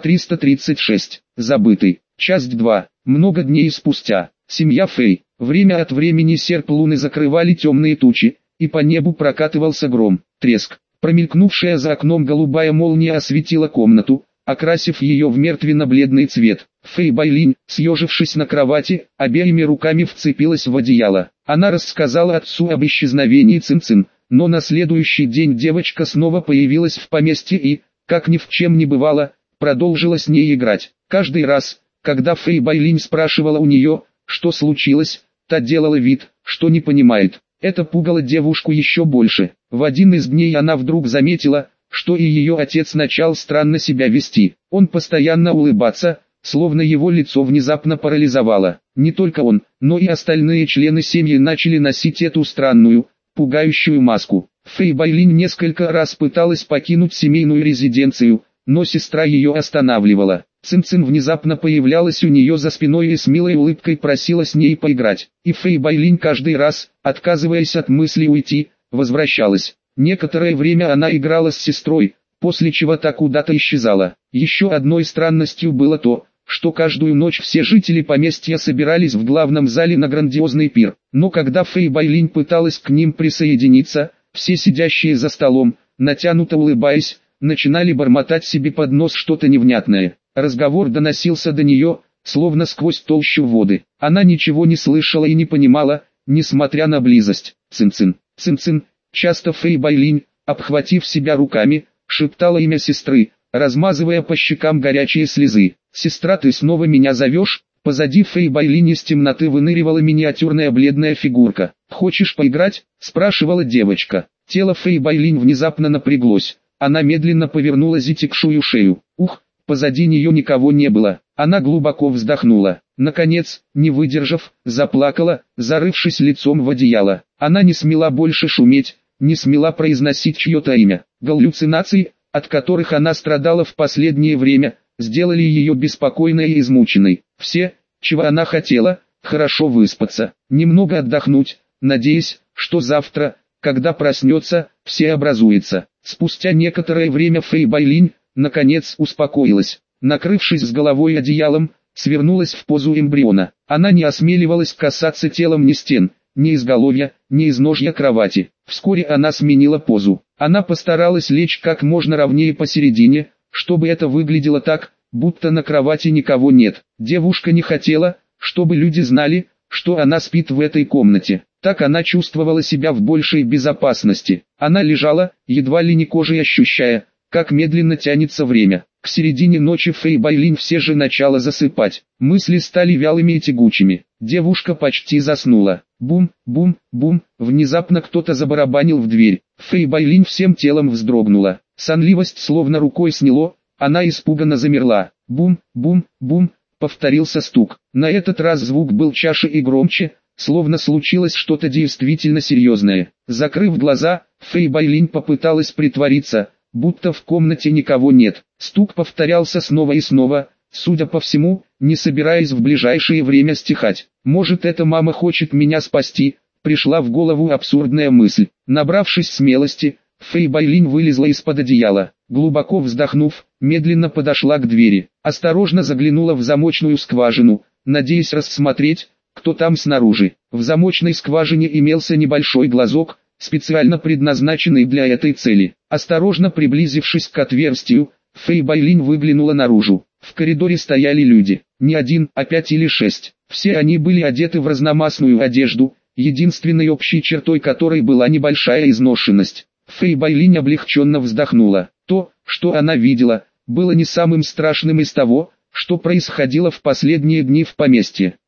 336. Забытый. Часть 2. Много дней спустя. Семья Фэй. Время от времени серп луны закрывали темные тучи, и по небу прокатывался гром. Треск. Промелькнувшая за окном голубая молния осветила комнату, окрасив ее в мертвенно-бледный цвет. Фэй Байлинь, съежившись на кровати, обеими руками вцепилась в одеяло. Она рассказала отцу об исчезновении Цин-Цин, но на следующий день девочка снова появилась в поместье и, как ни в чем не бывало, продолжила с ней играть. Каждый раз, когда Фэй Байлинь спрашивала у нее, что случилось, та делала вид, что не понимает. Это пугало девушку еще больше. В один из дней она вдруг заметила, что и ее отец начал странно себя вести. Он постоянно улыбался, словно его лицо внезапно парализовало. Не только он, но и остальные члены семьи начали носить эту странную, пугающую маску. Фэй Байлинь несколько раз пыталась покинуть семейную резиденцию, но сестра ее останавливала. Цин-Цин внезапно появлялась у нее за спиной и с милой улыбкой просила с ней поиграть. И Фэй Байлинь каждый раз, отказываясь от мысли уйти, возвращалась. Некоторое время она играла с сестрой, после чего та куда-то исчезала. Еще одной странностью было то, что каждую ночь все жители поместья собирались в главном зале на грандиозный пир. Но когда Фэй Байлинь пыталась к ним присоединиться, все сидящие за столом, натянуто улыбаясь, начинали бормотать себе под нос что-то невнятное. Разговор доносился до нее, словно сквозь толщу воды. Она ничего не слышала и не понимала, несмотря на близость. Цин-Цин, Цин-Цин. Часто Фэй Байлинь, обхватив себя руками, шептала имя сестры, размазывая по щекам горячие слезы. «Сестра, ты снова меня зовешь?» Позади Фэй Байлинь из темноты выныривала миниатюрная бледная фигурка. «Хочешь поиграть?» – спрашивала девочка. Тело Фэй Байлинь внезапно напряглось. Она медленно повернула затекшую шею. Ух! Позади нее никого не было. Она глубоко вздохнула. Наконец, не выдержав, заплакала, зарывшись лицом в одеяло. Она не смела больше шуметь, не смела произносить чье-то имя. Галлюцинации, от которых она страдала в последнее время, сделали ее беспокойной и измученной. Все, чего она хотела, хорошо выспаться, немного отдохнуть, надеясь, что завтра, когда проснется, все образуется. Спустя некоторое время Фэй Байлинь, наконец, успокоилась. Накрывшись с головой одеялом, свернулась в позу эмбриона. Она не осмеливалась касаться телом ни стен, ни изголовья, ни изножья кровати. Вскоре она сменила позу. Она постаралась лечь как можно ровнее посередине, чтобы это выглядело так, будто на кровати никого нет. Девушка не хотела, чтобы люди знали, что она спит в этой комнате. Так она чувствовала себя в большей безопасности. Она лежала, едва ли не кожей ощущая, как медленно тянется время. К середине ночи Фэй Байлинь все же начала засыпать. Мысли стали вялыми и тягучими. Девушка почти заснула. Бум, бум, бум. Внезапно кто-то забарабанил в дверь. Фэй Байлинь всем телом вздрогнула. Сонливость словно рукой сняло, она испуганно замерла. Бум, бум, бум. Повторился стук. На этот раз звук был чаще и громче, словно случилось что-то действительно серьезное. Закрыв глаза, Фэй Байлинь попыталась притвориться, будто в комнате никого нет. Стук повторялся снова и снова, судя по всему, не собираясь в ближайшее время стихать. «Может, эта мама хочет меня спасти?» Пришла в голову абсурдная мысль. Набравшись смелости, Фэй Байлинь вылезла из-под одеяла. Глубоко вздохнув, медленно подошла к двери. Осторожно заглянула в замочную скважину, надеясь рассмотреть, кто там снаружи. В замочной скважине имелся небольшой глазок, специально предназначенный для этой цели. Осторожно приблизившись к отверстию, Фэй Байлинь выглянула наружу. В коридоре стояли люди. Не один, а 5 или 6. Все они были одеты в разномастную одежду, единственной общей чертой которой была небольшая изношенность. Фэй Байлинь облегченно вздохнула. То, что она видела, было не самым страшным из того, что происходило в последние дни в поместье.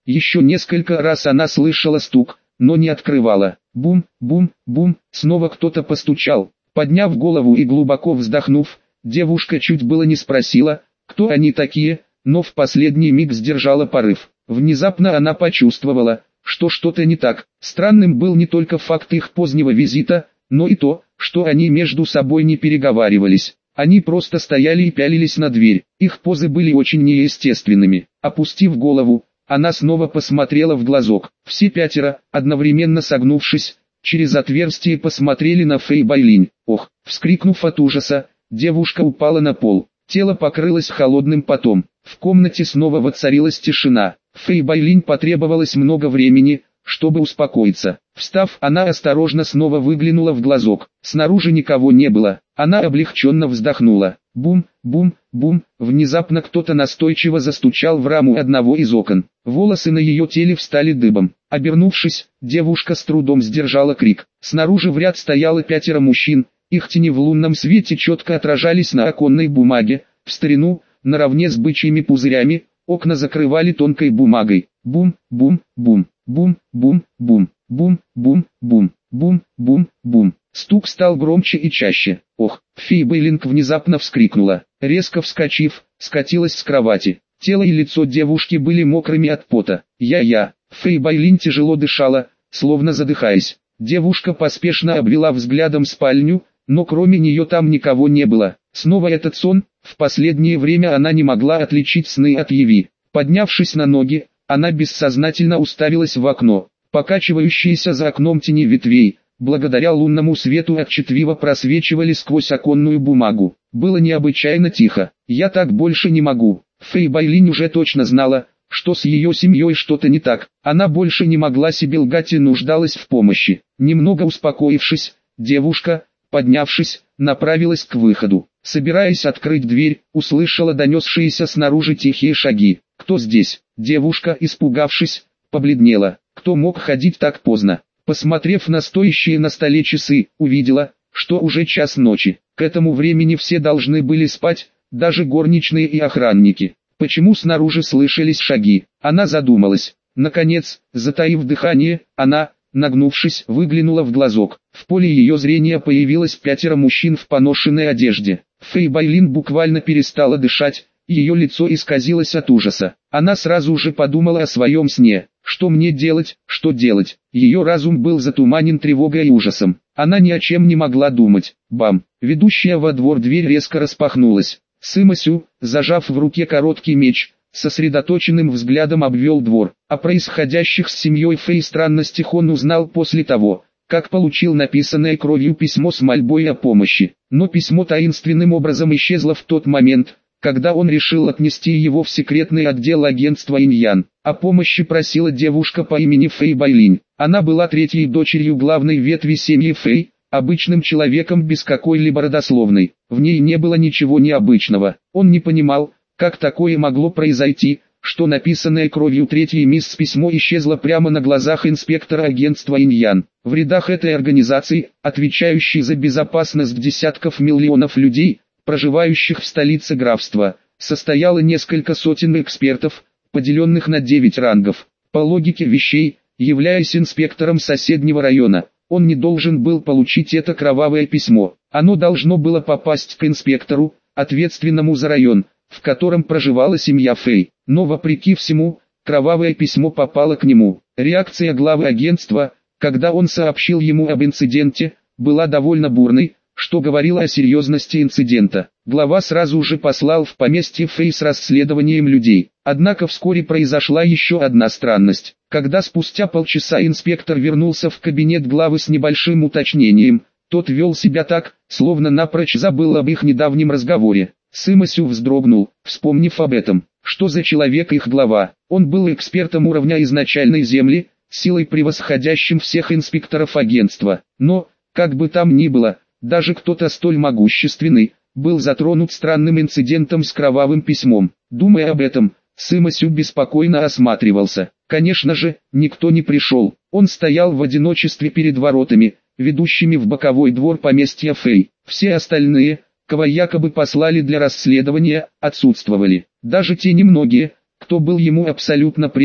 Еще несколько раз она слышала стук, но не открывала. Бум, бум, бум, снова кто-то постучал. Подняв голову и глубоко вздохнув, девушка чуть было не спросила, кто они такие, но в последний миг сдержала порыв. Внезапно она почувствовала, что что-то не так. Странным был не только факт их позднего визита, но и то, что они между собой не переговаривались. Они просто стояли и пялились на дверь. Их позы были очень неестественными. Опустив голову, она снова посмотрела в глазок. Все пятеро, одновременно согнувшись, через отверстие посмотрели на Фэй Байлинь. Ох! Вскрикнув от ужаса, девушка упала на пол. Тело покрылось холодным потом. В комнате снова воцарилась тишина. Фэй Байлинь потребовалось много времени, чтобы успокоиться. Встав, она осторожно снова выглянула в глазок. Снаружи никого не было. Она облегченно вздохнула. Бум, бум, бум. Внезапно кто-то настойчиво застучал в раму одного из окон. Волосы на ее теле встали дыбом. Обернувшись, девушка с трудом сдержала крик. Снаружи в ряд стояло 5 мужчин. Их тени в лунном свете четко отражались на оконной бумаге. В старину, наравне с бычьими пузырями, окна закрывали тонкой бумагой. Бум, бум, бум, бум, бум, бум, бум, бум, бум, бум, бум, бум. Стук стал громче и чаще. Ох! Фэй Байлинь внезапно вскрикнула. Резко вскочив, скатилась с кровати. Тело и лицо девушки были мокрыми от пота. Я. Фэй Байлинь тяжело дышала, словно задыхаясь. Девушка поспешно обвела взглядом спальню, но кроме нее там никого не было. Снова этот сон. В последнее время она не могла отличить сны от яви. Поднявшись на ноги, она бессознательно уставилась в окно. Покачивающиеся за окном тени ветвей, благодаря лунному свету отчетливо просвечивали сквозь оконную бумагу. Было необычайно тихо. «Я так больше не могу». Фэй Байлинь уже точно знала, что с ее семьей что-то не так. Она больше не могла себе лгать и нуждалась в помощи. Немного успокоившись, девушка, поднявшись, направилась к выходу. Собираясь открыть дверь, услышала донесшиеся снаружи тихие шаги. «Кто здесь?» Девушка, испугавшись, побледнела. Кто мог ходить так поздно? Посмотрев на стоящие на столе часы, увидела, что уже час ночи. К этому времени все должны были спать, даже горничные и охранники. Почему снаружи слышались шаги? Она задумалась. Наконец, затаив дыхание, она, нагнувшись, выглянула в глазок. В поле ее зрения появилось 5 мужчин в поношенной одежде. Фэй Байлинь буквально перестала дышать, ее лицо исказилось от ужаса. Она сразу же подумала о своем сне. Что мне делать, что делать? Ее разум был затуманен тревогой и ужасом. Она ни о чем не могла думать. Бам! Ведущая во двор дверь резко распахнулась. Сыма Сю, зажав в руке короткий меч, сосредоточенным взглядом обвел двор. О происходящих с семьей Фэй странностях он узнал после того, как получил написанное кровью письмо с мольбой о помощи. Но письмо таинственным образом исчезло в тот момент, когда он решил отнести его в секретный отдел агентства Иньян. О помощи просила девушка по имени Фэй Байлинь. Она была 3-й дочерью главной ветви семьи Фэй, обычным человеком без какой-либо родословной. В ней не было ничего необычного. Он не понимал, как такое могло произойти, что написанное кровью 3-й мисс письмо исчезло прямо на глазах инспектора агентства Иньян. В рядах этой организации, отвечающей за безопасность десятков миллионов людей, проживающих в столице графства, состояло несколько сотен экспертов, поделенных на 9 рангов. По логике вещей, являясь инспектором соседнего района, он не должен был получить это кровавое письмо. Оно должно было попасть к инспектору, ответственному за район, в котором проживала семья Фэй. Но вопреки всему, кровавое письмо попало к нему. Реакция главы агентства, когда он сообщил ему об инциденте, была довольно бурной, что говорило о серьезности инцидента. Глава сразу же послал в поместье Фэй с расследованием людей. Однако вскоре произошла еще одна странность. Когда спустя полчаса инспектор вернулся в кабинет главы с небольшим уточнением, тот вел себя так, словно напрочь забыл об их недавнем разговоре. Сыма Сю вздрогнул, вспомнив об этом. Что за человек их глава? Он был экспертом уровня изначальной земли, силой превосходящим всех инспекторов агентства. Но, как бы там ни было, даже кто-то столь могущественный, был затронут странным инцидентом с кровавым письмом. Думая об этом, Сыма Сю беспокойно осматривался. Конечно же, никто не пришел. Он стоял в одиночестве перед воротами, ведущими в боковой двор поместья Фэй. Все остальные, кого якобы послали для расследования, отсутствовали. Даже те немногие, кто был ему абсолютно предан,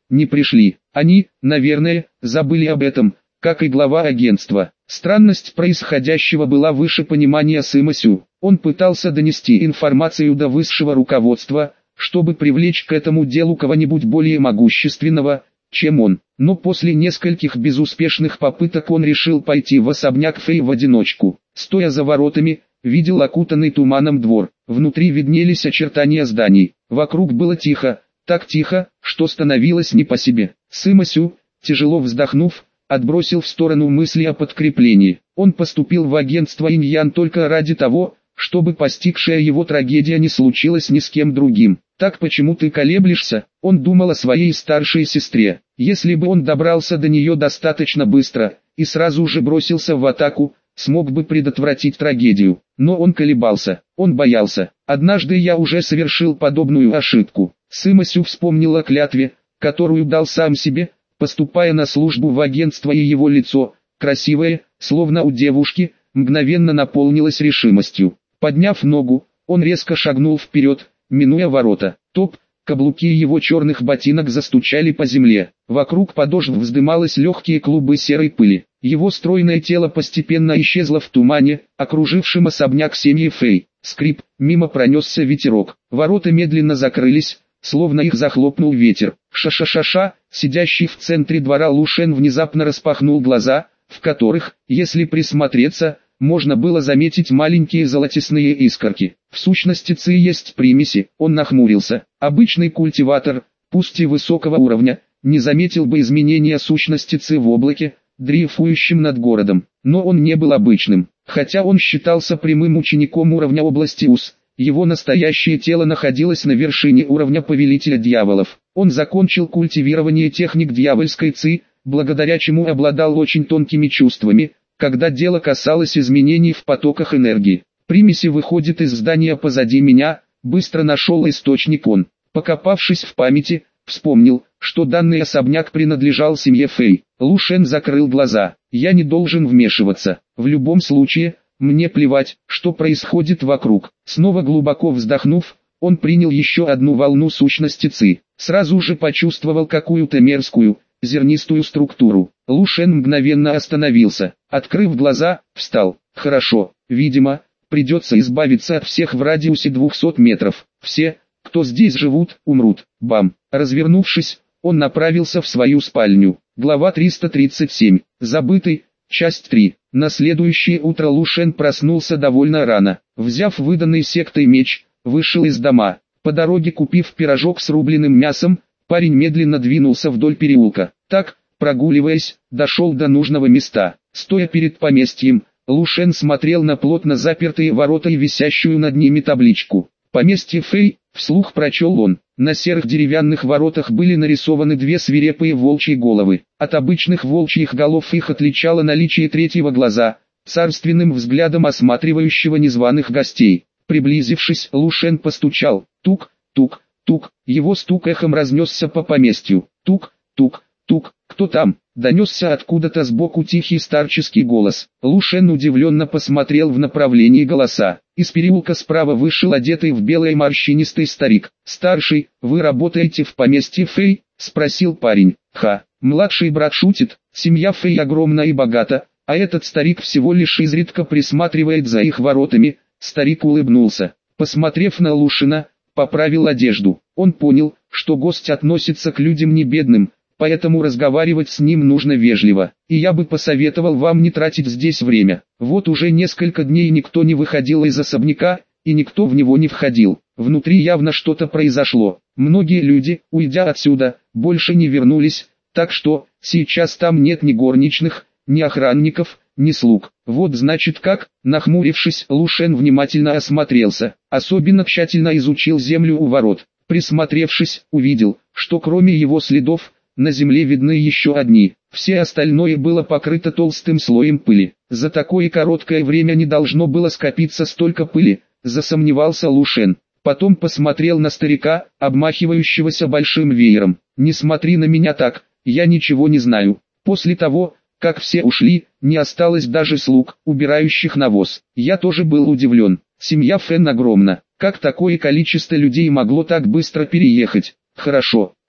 не пришли. Они, наверное, забыли об этом, как и глава агентства. Странность происходящего была выше понимания Сыма Сю. Он пытался донести информацию до высшего руководства, чтобы привлечь к этому делу кого-нибудь более могущественного, чем он. Но после нескольких безуспешных попыток он решил пойти в особняк Фэй в одиночку. Стоя за воротами, видел окутанный туманом двор. Внутри виднелись очертания зданий. Вокруг было тихо, так тихо, что становилось не по себе. Сыма Сю, тяжело вздохнув, отбросил в сторону мысли о подкреплении. Он поступил в агентство Инь-Ян только ради того, чтобы постигшая его трагедия не случилась ни с кем другим. Так почему ты колеблешься? Он думал о своей старшей сестре. Если бы он добрался до нее достаточно быстро, и сразу же бросился в атаку, смог бы предотвратить трагедию. Но он колебался, он боялся. Однажды я уже совершил подобную ошибку. Сыма Сю вспомнил о клятве, которую дал сам себе, поступая на службу в агентство, и его лицо, красивое, словно у девушки, мгновенно наполнилось решимостью. Подняв ногу, он резко шагнул вперед, минуя ворота. Топ, каблуки его черных ботинок застучали по земле. Вокруг подошв вздымалось легкие клубы серой пыли. Его стройное тело постепенно исчезло в тумане, окружившем особняк семьи Фэй. Скрип, мимо пронесся ветерок. Ворота медленно закрылись, словно их захлопнул ветер. Ша-ша-ша-ша, сидящий в центре двора Лушен внезапно распахнул глаза, в которых, если присмотреться, можно было заметить маленькие золотистые искорки. В сущности ци есть примеси. Он нахмурился. Обычный культиватор, пусть и высокого уровня, не заметил бы изменения сущности ци в облаке, дрейфующем над городом. Но он не был обычным. Хотя он считался прямым учеником уровня области УС, его настоящее тело находилось на вершине уровня повелителя дьяволов. Он закончил культивирование техник дьявольской ци, благодаря чему обладал очень тонкими чувствами, когда дело касалось изменений в потоках энергии. Примеси выходит из здания позади меня, быстро нашел источник он. Покопавшись в памяти, вспомнил, что данный особняк принадлежал семье Фэй. Лушен закрыл глаза. Я не должен вмешиваться. В любом случае, мне плевать, что происходит вокруг. Снова глубоко вздохнув, он принял еще одну волну сущности ци. Сразу же почувствовал какую-то мерзкую, зернистую структуру. Лушен мгновенно остановился. Открыв глаза, встал. Хорошо, видимо, придется избавиться от всех в радиусе 200 метров. Все, кто здесь живут, умрут. Бам. Развернувшись, он направился в свою спальню. Глава 337. Забытый. Часть 3. На следующее утро Лушен проснулся довольно рано. Взяв выданный сектой меч, вышел из дома. По дороге купив пирожок с рубленым мясом, парень медленно двинулся вдоль переулка. Так, прогуливаясь, дошел до нужного места. Стоя перед поместьем, Лушен смотрел на плотно запертые ворота и висящую над ними табличку. «Поместье Фэй», вслух прочел он. На серых деревянных воротах были нарисованы две свирепые волчьи головы. От обычных волчьих голов их отличало наличие третьего глаза, царственным взглядом осматривающего незваных гостей. Приблизившись, Лушен постучал. Тук, тук, тук. Его стук эхом разнесся по поместью. Тук, тук, тук. «Кто там?» — донесся откуда-то сбоку тихий старческий голос. Лушен удивленно посмотрел в направлении голоса. Из переулка справа вышел одетый в белый морщинистый старик. «Старший, вы работаете в поместье Фэй?» — спросил парень. «Ха, младший брат шутит, семья Фэй огромна и богата, а этот старик всего лишь изредка присматривает за их воротами». Старик улыбнулся. Посмотрев на Лушена, поправил одежду. Он понял, что гость относится к людям не бедным, поэтому разговаривать с ним нужно вежливо. И я бы посоветовал вам не тратить здесь время. Вот уже несколько дней никто не выходил из особняка, и никто в него не входил. Внутри явно что-то произошло. Многие люди, уйдя отсюда, больше не вернулись, так что, сейчас там нет ни горничных, ни охранников, ни слуг. Вот значит как, нахмурившись, Лушен внимательно осмотрелся. Особенно тщательно изучил землю у ворот. Присмотревшись, увидел, что кроме его следов, на земле видны еще одни. Все остальное было покрыто толстым слоем пыли. За такое короткое время не должно было скопиться столько пыли, засомневался Лушен. Потом посмотрел на старика, обмахивающегося большим веером. «Не смотри на меня так, я ничего не знаю». После того, как все ушли, не осталось даже слуг, убирающих навоз. Я тоже был удивлен. Семья Фэн огромна. Как такое количество людей могло так быстро переехать? Хорошо,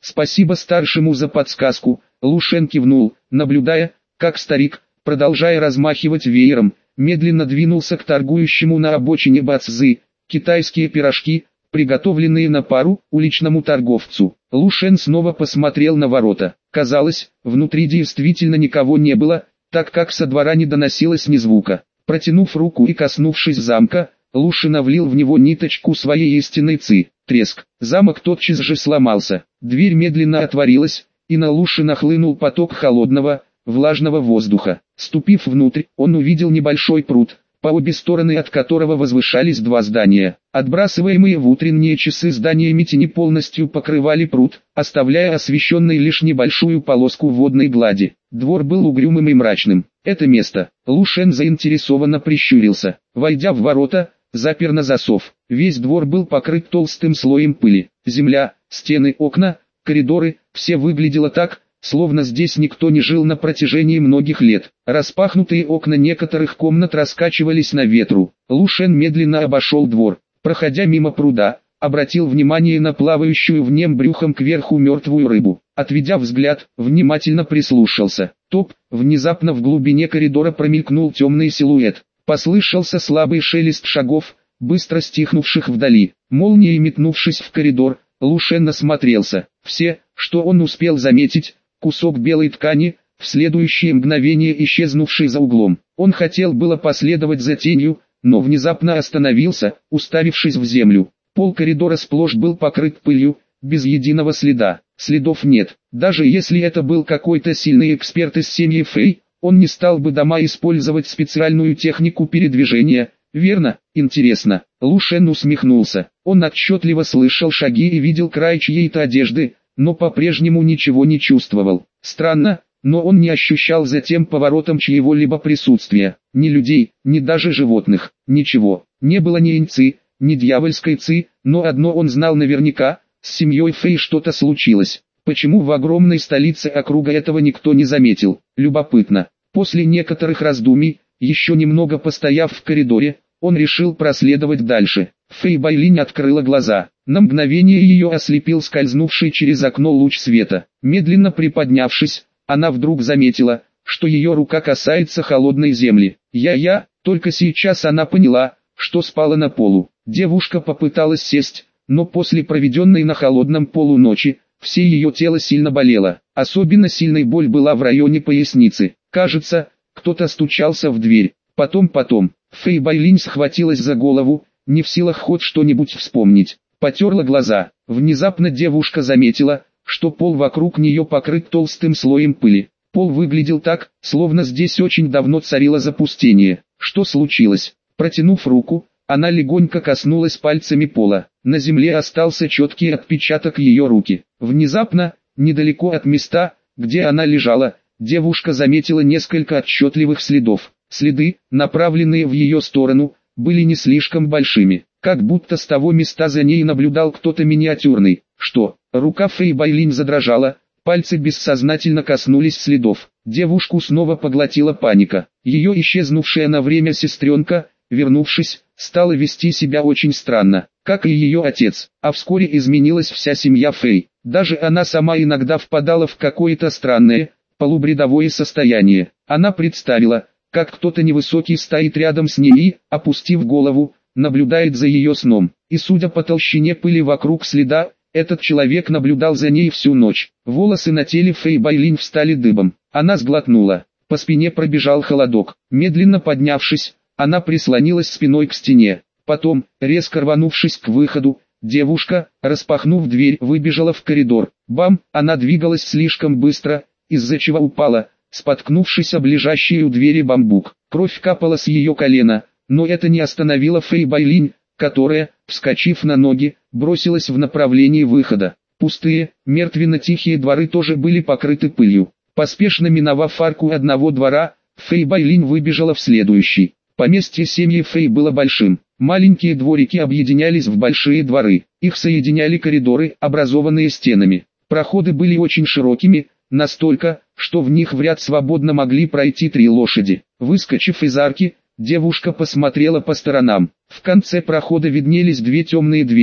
Спасибо старшему за подсказку, Лушен кивнул, наблюдая, как старик, продолжая размахивать веером, медленно двинулся к торгующему на обочине бацзы, китайские пирожки, приготовленные на пару, уличному торговцу. Лушен снова посмотрел на ворота. Казалось, внутри действительно никого не было, так как со двора не доносилось ни звука. Протянув руку и коснувшись замка, Лушен влил в него ниточку своей истинной ци. Треск. Замок тотчас же сломался. Дверь медленно отворилась, и на Лушена хлынул поток холодного, влажного воздуха. Ступив внутрь, он увидел небольшой пруд, по обе стороны от которого возвышались два здания. Отбрасываемые в утренние часы зданиями тени полностью покрывали пруд, оставляя освещенной лишь небольшую полоску водной глади. Двор был угрюмым и мрачным. Это место. Лушен заинтересованно прищурился. Войдя в ворота, запер на засов. Весь двор был покрыт толстым слоем пыли. Земля, стены, окна, коридоры, все выглядело так, словно здесь никто не жил на протяжении многих лет. Распахнутые окна некоторых комнат раскачивались на ветру. Лушен медленно обошел двор. Проходя мимо пруда, обратил внимание на плавающую в нем брюхом кверху мертвую рыбу. Отведя взгляд, внимательно прислушался. Топ, внезапно в глубине коридора промелькнул темный силуэт. Послышался слабый шелест шагов, быстро стихнувших вдали. Молнией метнувшись в коридор, Лушен осмотрелся. Все, что он успел заметить, кусок белой ткани, в следующее мгновение исчезнувший за углом. Он хотел было последовать за тенью, но внезапно остановился, уставившись в землю. Пол коридора сплошь был покрыт пылью, без единого следа. Следов нет. Даже если это был какой-то сильный эксперт из семьи Фэй, он не стал бы дома использовать специальную технику передвижения, верно? Интересно. Лушен усмехнулся. Он отчетливо слышал шаги и видел край чьей-то одежды, но по-прежнему ничего не чувствовал. Странно, но он не ощущал за тем поворотом чьего-либо присутствия. Ни людей, ни даже животных. Ничего. Не было ни иньци, ни дьявольской ци, но одно он знал наверняка, с семьей Фэй что-то случилось. Почему в огромной столице округа этого никто не заметил? Любопытно. После некоторых раздумий, еще немного постояв в коридоре, он решил проследовать дальше. Фэй Байлинь открыла глаза. На мгновение ее ослепил скользнувший через окно луч света. Медленно приподнявшись, она вдруг заметила, что ее рука касается холодной земли. Только сейчас она поняла, что спала на полу. Девушка попыталась сесть, но после проведенной на холодном полу ночи, все ее тело сильно болело. Особенно сильной боль была в районе поясницы. Кажется, кто-то стучался в дверь. Потом. Фэй Байлинь схватилась за голову, не в силах хоть что-нибудь вспомнить. Потерла глаза. Внезапно девушка заметила, что пол вокруг нее покрыт толстым слоем пыли. Пол выглядел так, словно здесь очень давно царило запустение. Что случилось? Протянув руку, она легонько коснулась пальцами пола. На земле остался четкий отпечаток ее руки. Внезапно, недалеко от места, где она лежала, девушка заметила несколько отчетливых следов. Следы, направленные в ее сторону, были не слишком большими. Как будто с того места за ней наблюдал кто-то миниатюрный. Что? Рука Фэй Байлинь задрожала, пальцы бессознательно коснулись следов. Девушку снова поглотила паника. Ее исчезнувшая на время сестренка, вернувшись, стала вести себя очень странно, как и ее отец. А вскоре изменилась вся семья Фэй. Даже она сама иногда впадала в какое-то странное, полубредовое состояние. Она представила, как кто-то невысокий стоит рядом с ней и, опустив голову, наблюдает за ее сном. И судя по толщине пыли вокруг следа, этот человек наблюдал за ней всю ночь. Волосы на теле Фэй Байлинь встали дыбом. Она сглотнула. По спине пробежал холодок. Медленно поднявшись, она прислонилась спиной к стене. Потом, резко рванувшись к выходу, девушка, распахнув дверь, выбежала в коридор. Бам! Она двигалась слишком быстро, из-за чего упала, споткнувшись об лежащий у двери бамбук. Кровь капала с ее колена, но это не остановило Фэй Байлинь, которая, вскочив на ноги, бросилась в направлении выхода. Пустые, мертвенно-тихие дворы тоже были покрыты пылью. Поспешно миновав арку одного двора, Фэй Байлинь выбежала в следующий. Поместье семьи Фэй было большим. Маленькие дворики объединялись в большие дворы. Их соединяли коридоры, образованные стенами. Проходы были очень широкими, настолько, что в них в ряд свободно могли пройти 3 лошади. Выскочив из арки, девушка посмотрела по сторонам. В конце прохода виднелись 2 темные двери,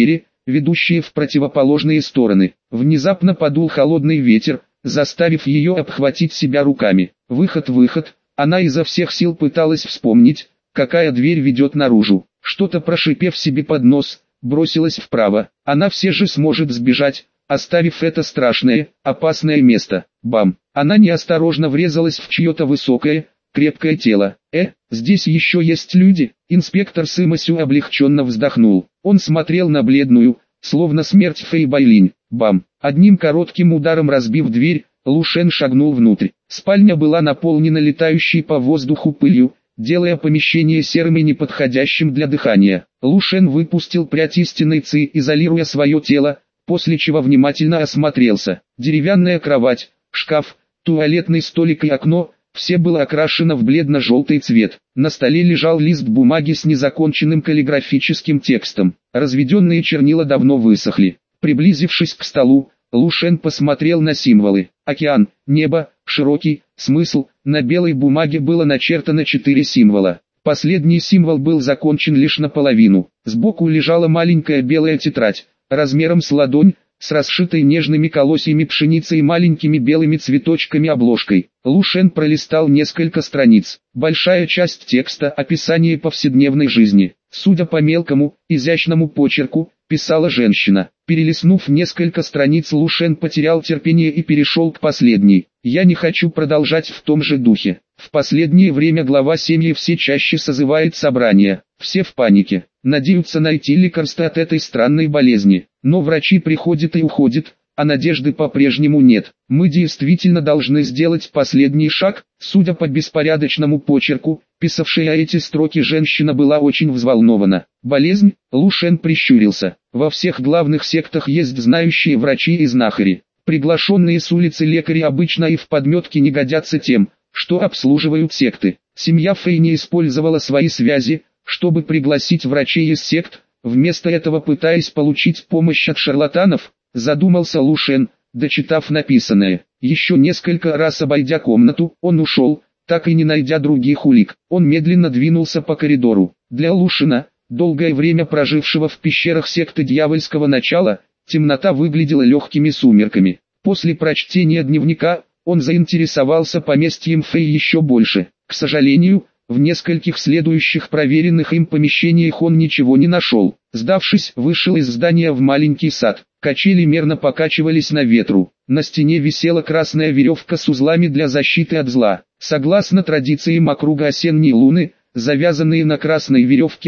ведущие в противоположные стороны. Внезапно подул холодный ветер, заставив ее обхватить себя руками. Выход. Она изо всех сил пыталась вспомнить, какая дверь ведет наружу. Что-то прошипев себе под нос, бросилась вправо. Она все же сможет сбежать, оставив это страшное, опасное место. Бам! Она неосторожно врезалась в чье-то высокое, крепкое тело. Здесь еще есть люди. Инспектор Симосю облегченно вздохнул. Он смотрел на бледную, словно смерть Фэй Байлинь. Бам! Одним коротким ударом разбив дверь, Лу Шен шагнул внутрь. Спальня была наполнена летающей по воздуху пылью, делая помещение серым и неподходящим для дыхания. Лу Шен выпустил прядь истинной ци, изолируя свое тело, после чего внимательно осмотрелся. Деревянная кровать, шкаф, туалетный столик и окно – все было окрашено в бледно-желтый цвет. На столе лежал лист бумаги с незаконченным каллиграфическим текстом. Разведенные чернила давно высохли. Приблизившись к столу, Лу Шен посмотрел на символы. Океан, небо, широкий, смысл. На белой бумаге было начертано 4 символа. Последний символ был закончен лишь наполовину. Сбоку лежала маленькая белая тетрадь, размером с ладонь, с расшитой нежными колосьями пшеницы и маленькими белыми цветочками обложкой. Лу Шен пролистал несколько страниц. Большая часть текста – описание повседневной жизни. Судя по мелкому, изящному почерку, писала женщина. Перелистнув несколько страниц, Лу Шен потерял терпение и перешел к последней. «Я не хочу продолжать в том же духе. В последнее время глава семьи все чаще созывает собрания. Все в панике. Надеются найти лекарство от этой странной болезни. Но врачи приходят и уходят, а надежды по-прежнему нет. Мы действительно должны сделать последний шаг». Судя по беспорядочному почерку, писавшая эти строки женщина была очень взволнована. «Болезнь?» — Лу Шен прищурился. «Во всех главных сектах есть знающие врачи и знахари. Приглашенные с улицы лекари обычно и в подметке не годятся тем, что обслуживают секты. Семья Фэй не использовала свои связи, чтобы пригласить врачей из сект, вместо этого пытаясь получить помощь от шарлатанов», задумался Лу Шен, дочитав написанное. Еще несколько раз обойдя комнату, он ушел, так и не найдя других улик. Он медленно двинулся по коридору. Для Лу Шена, долгое время прожившего в пещерах секты дьявольского начала, темнота выглядела легкими сумерками. После прочтения дневника, он заинтересовался поместьем Фэй еще больше. К сожалению, в нескольких следующих проверенных им помещениях он ничего не нашел. Сдавшись, вышел из здания в маленький сад. Качели мерно покачивались на ветру. На стене висела красная веревка с узлами для защиты от зла. Согласно традициям округа осенней луны, завязанные на красной веревке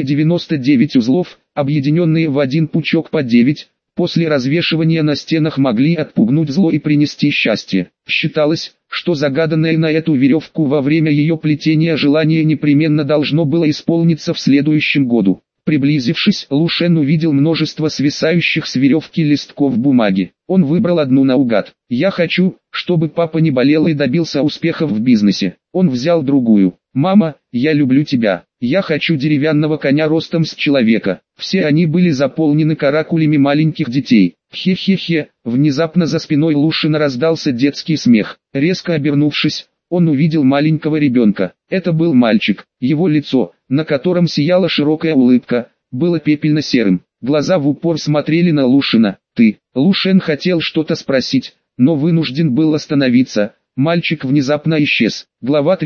99 узлов, объединенные в один пучок по 9, после развешивания на стенах могли отпугнуть зло и принести счастье. Считалось, что загаданное на эту веревку во время ее плетения желание непременно должно было исполниться в следующем году. Приблизившись, Лу Шен увидел множество свисающих с веревки листков бумаги. Он выбрал одну наугад. «Я хочу, чтобы папа не болел и добился успехов в бизнесе». Он взял другую. «Мама, я люблю тебя. Я хочу деревянного коня ростом с человека». Все они были заполнены каракулями маленьких детей. Хе-хе-хе, внезапно за спиной Лу Шена раздался детский смех. Резко обернувшись, он увидел маленького ребенка. Это был мальчик. Его лицо, на котором сияла широкая улыбка, было пепельно-серым. Глаза в упор смотрели на Лу Шена. «Ты?» Лу Шен хотел что-то спросить, но вынужден был остановиться. Мальчик внезапно исчез. Глава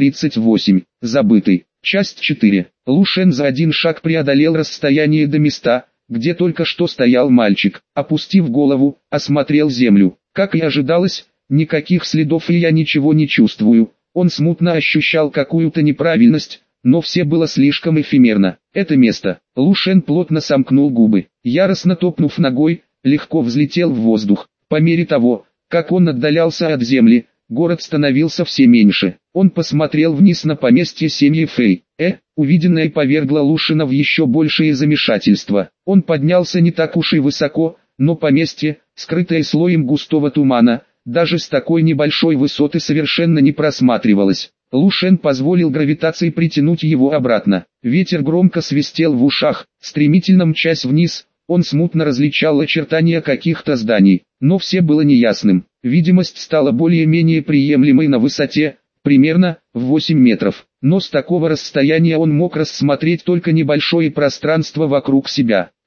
338. Забытый. Часть 4. Лу Шен за один шаг преодолел расстояние до места, где только что стоял мальчик. Опустив голову, осмотрел землю. Как и ожидалось, никаких следов и я ничего не чувствую. Он смутно ощущал какую-то неправильность, но все было слишком эфемерно. Это место. Лу Шен плотно сомкнул губы. Яростно топнув ногой, легко взлетел в воздух. По мере того, как он отдалялся от земли, город становился все меньше. Он посмотрел вниз на поместье семьи Фэй. Увиденное повергло Лу Шена в еще большее замешательство. Он поднялся не так уж и высоко, но поместье, скрытое слоем густого тумана, даже с такой небольшой высоты совершенно не просматривалось. Лу Шен позволил гравитации притянуть его обратно. Ветер громко свистел в ушах, стремительно мчась вниз. Он смутно различал очертания каких-то зданий, но все было неясным. Видимость стала более-менее приемлемой на высоте, примерно, в 8 метров. Но с такого расстояния он мог рассмотреть только небольшое пространство вокруг себя.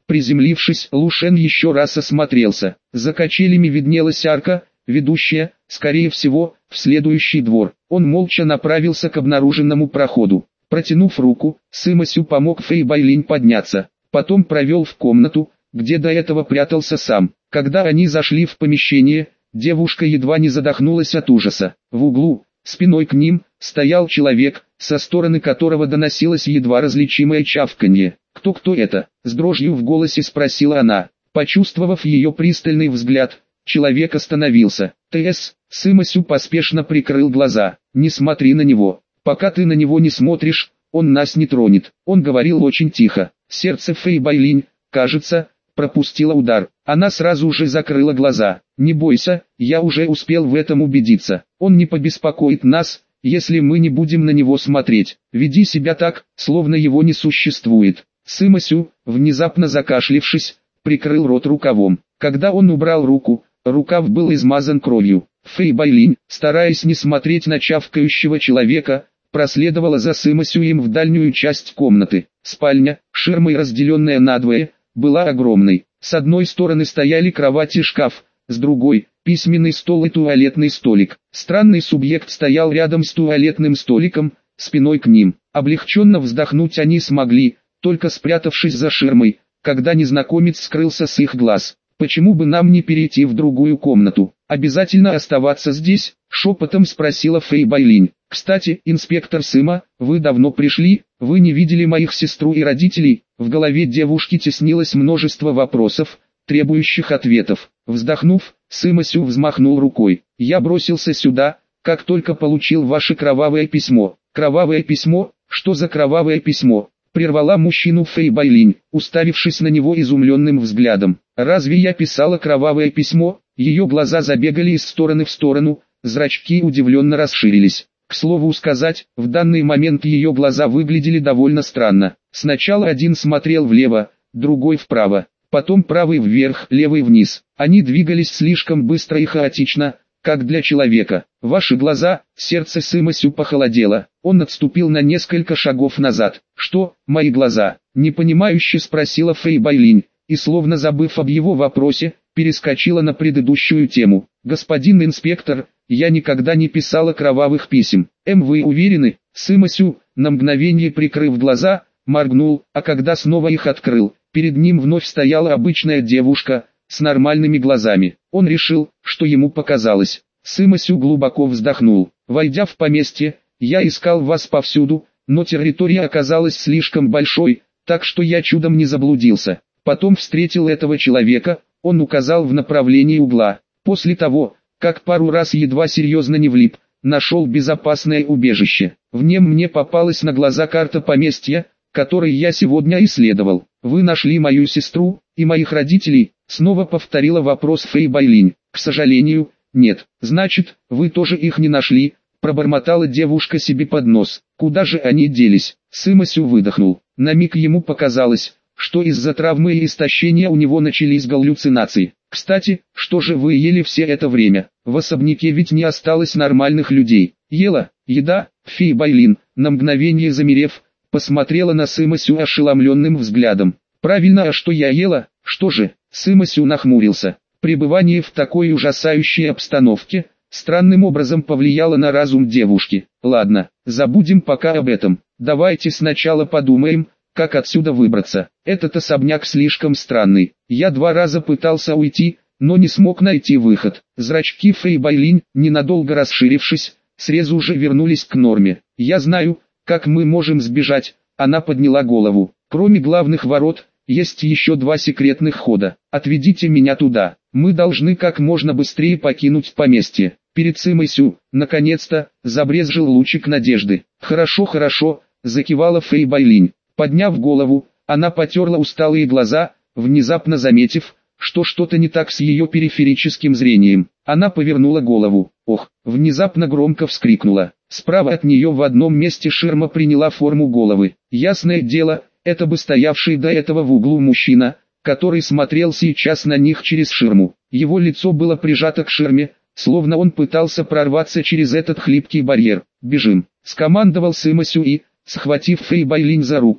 Приземлившись, Лушен еще раз осмотрелся. За качелями виднелась арка, ведущая, скорее всего, в следующий двор. Он молча направился к обнаруженному проходу. Протянув руку, Сыма Сю помог Фэй Байлинь подняться. Потом провел в комнату, где до этого прятался сам. Когда они зашли в помещение, девушка едва не задохнулась от ужаса. В углу, спиной к ним, стоял человек, со стороны которого доносилось едва различимое чавканье. «Кто это?» — с дрожью в голосе спросила она. Почувствовав ее пристальный взгляд, человек остановился. «Т.С.» Сыма Сю поспешно прикрыл глаза. «Не смотри на него. Пока ты на него не смотришь, он нас не тронет». Он говорил очень тихо. Сердце Фэй Байлинь, кажется, пропустило удар. Она сразу же закрыла глаза. «Не бойся, я уже успел в этом убедиться. Он не побеспокоит нас, если мы не будем на него смотреть. Веди себя так, словно его не существует». Сыма Сю, внезапно закашлившись, прикрыл рот рукавом. Когда он убрал руку, рукав был измазан кровью. Фэй Байлинь, стараясь не смотреть на чавкающего человека, проследовала за Сыма Сюем в дальнюю часть комнаты. Спальня, ширмой разделенная надвое, была огромной. С одной стороны стояли кровать и шкаф, с другой – письменный стол и туалетный столик. Странный субъект стоял рядом с туалетным столиком, спиной к ним. Облегченно вздохнуть они смогли, только спрятавшись за ширмой, когда незнакомец скрылся с их глаз. «Почему бы нам не перейти в другую комнату? Обязательно оставаться здесь?» — шепотом спросила Фэй Байлинь. «Кстати, инспектор Сыма, вы давно пришли, вы не видели моих сестру и родителей?» В голове девушки теснилось множество вопросов, требующих ответов. Вздохнув, Сыма Сю взмахнул рукой. «Я бросился сюда, как только получил ваше кровавое письмо». «Кровавое письмо? Что за кровавое письмо?» Прервала мужчину Фэй Байлинь, уставившись на него изумленным взглядом. «Разве я писала кровавое письмо?» Ее глаза забегали из стороны в сторону, зрачки удивленно расширились. К слову сказать, в данный момент ее глаза выглядели довольно странно. Сначала один смотрел влево, другой вправо, потом правый вверх, левый вниз. Они двигались слишком быстро и хаотично, как для человека. «Ваши глаза», сердце Сыма Сю похолодело. Он отступил на несколько шагов назад. «Что, мои глаза?» — непонимающе спросила Фэй Байлинь, и словно забыв об его вопросе, перескочила на предыдущую тему. «Господин инспектор, я никогда не писала кровавых писем. Вы уверены?» Сыма Сю, на мгновение прикрыв глаза, моргнул, а когда снова их открыл, перед ним вновь стояла обычная девушка, с нормальными глазами. Он решил, что ему показалось. Сыма Сю глубоко вздохнул. «Войдя в поместье, я искал вас повсюду, но территория оказалась слишком большой, так что я чудом не заблудился. Потом встретил этого человека, он указал в направлении угла. После того, как пару раз едва серьезно не влип, нашел безопасное убежище. В нем мне попалась на глаза карта поместья, который я сегодня исследовал. Вы нашли мою сестру и моих родителей?» Снова повторила вопрос Фэй Байлинь. «К сожалению, нет». «Значит, вы тоже их не нашли?» Пробормотала девушка себе под нос. «Куда же они делись?» Сыма Сю выдохнул. На миг ему показалось, что из-за травмы и истощения у него начались галлюцинации. «Кстати, что же вы ели все это время? В особняке ведь не осталось нормальных людей». «Ела, еда?» Фэй Байлинь, на мгновение замерев, посмотрела на Сыма Сю ошеломленным взглядом. «Правильно, а что я ела? Что же?» Сыма Сю нахмурился. Пребывание в такой ужасающей обстановке странным образом повлияло на разум девушки. «Ладно, забудем пока об этом. Давайте сначала подумаем, как отсюда выбраться. Этот особняк слишком странный. Я 2 раза пытался уйти, но не смог найти выход». Зрачки Фэй Байлинь, ненадолго расширившись, сразу же вернулись к норме. «Я знаю, как мы можем сбежать». Она подняла голову. «Кроме главных ворот, есть еще 2 секретных хода. Отведите меня туда. Мы должны как можно быстрее покинуть поместье». Перед Сымой Сю, наконец-то, забрезжил лучик надежды. «Хорошо», закивала Фэй Байлинь. Подняв голову, она потерла усталые глаза, внезапно заметив, что что-то не так с ее периферическим зрением. Она повернула голову. «Ох!» внезапно громко вскрикнула. Справа от нее в одном месте ширма приняла форму головы. Ясное дело, это бы стоявший до этого в углу мужчина, который смотрел сейчас на них через ширму. Его лицо было прижато к ширме, словно он пытался прорваться через этот хлипкий барьер. «Бежим!» — скомандовал Сыма Сю и, схватив Фэй Байлинь за руку,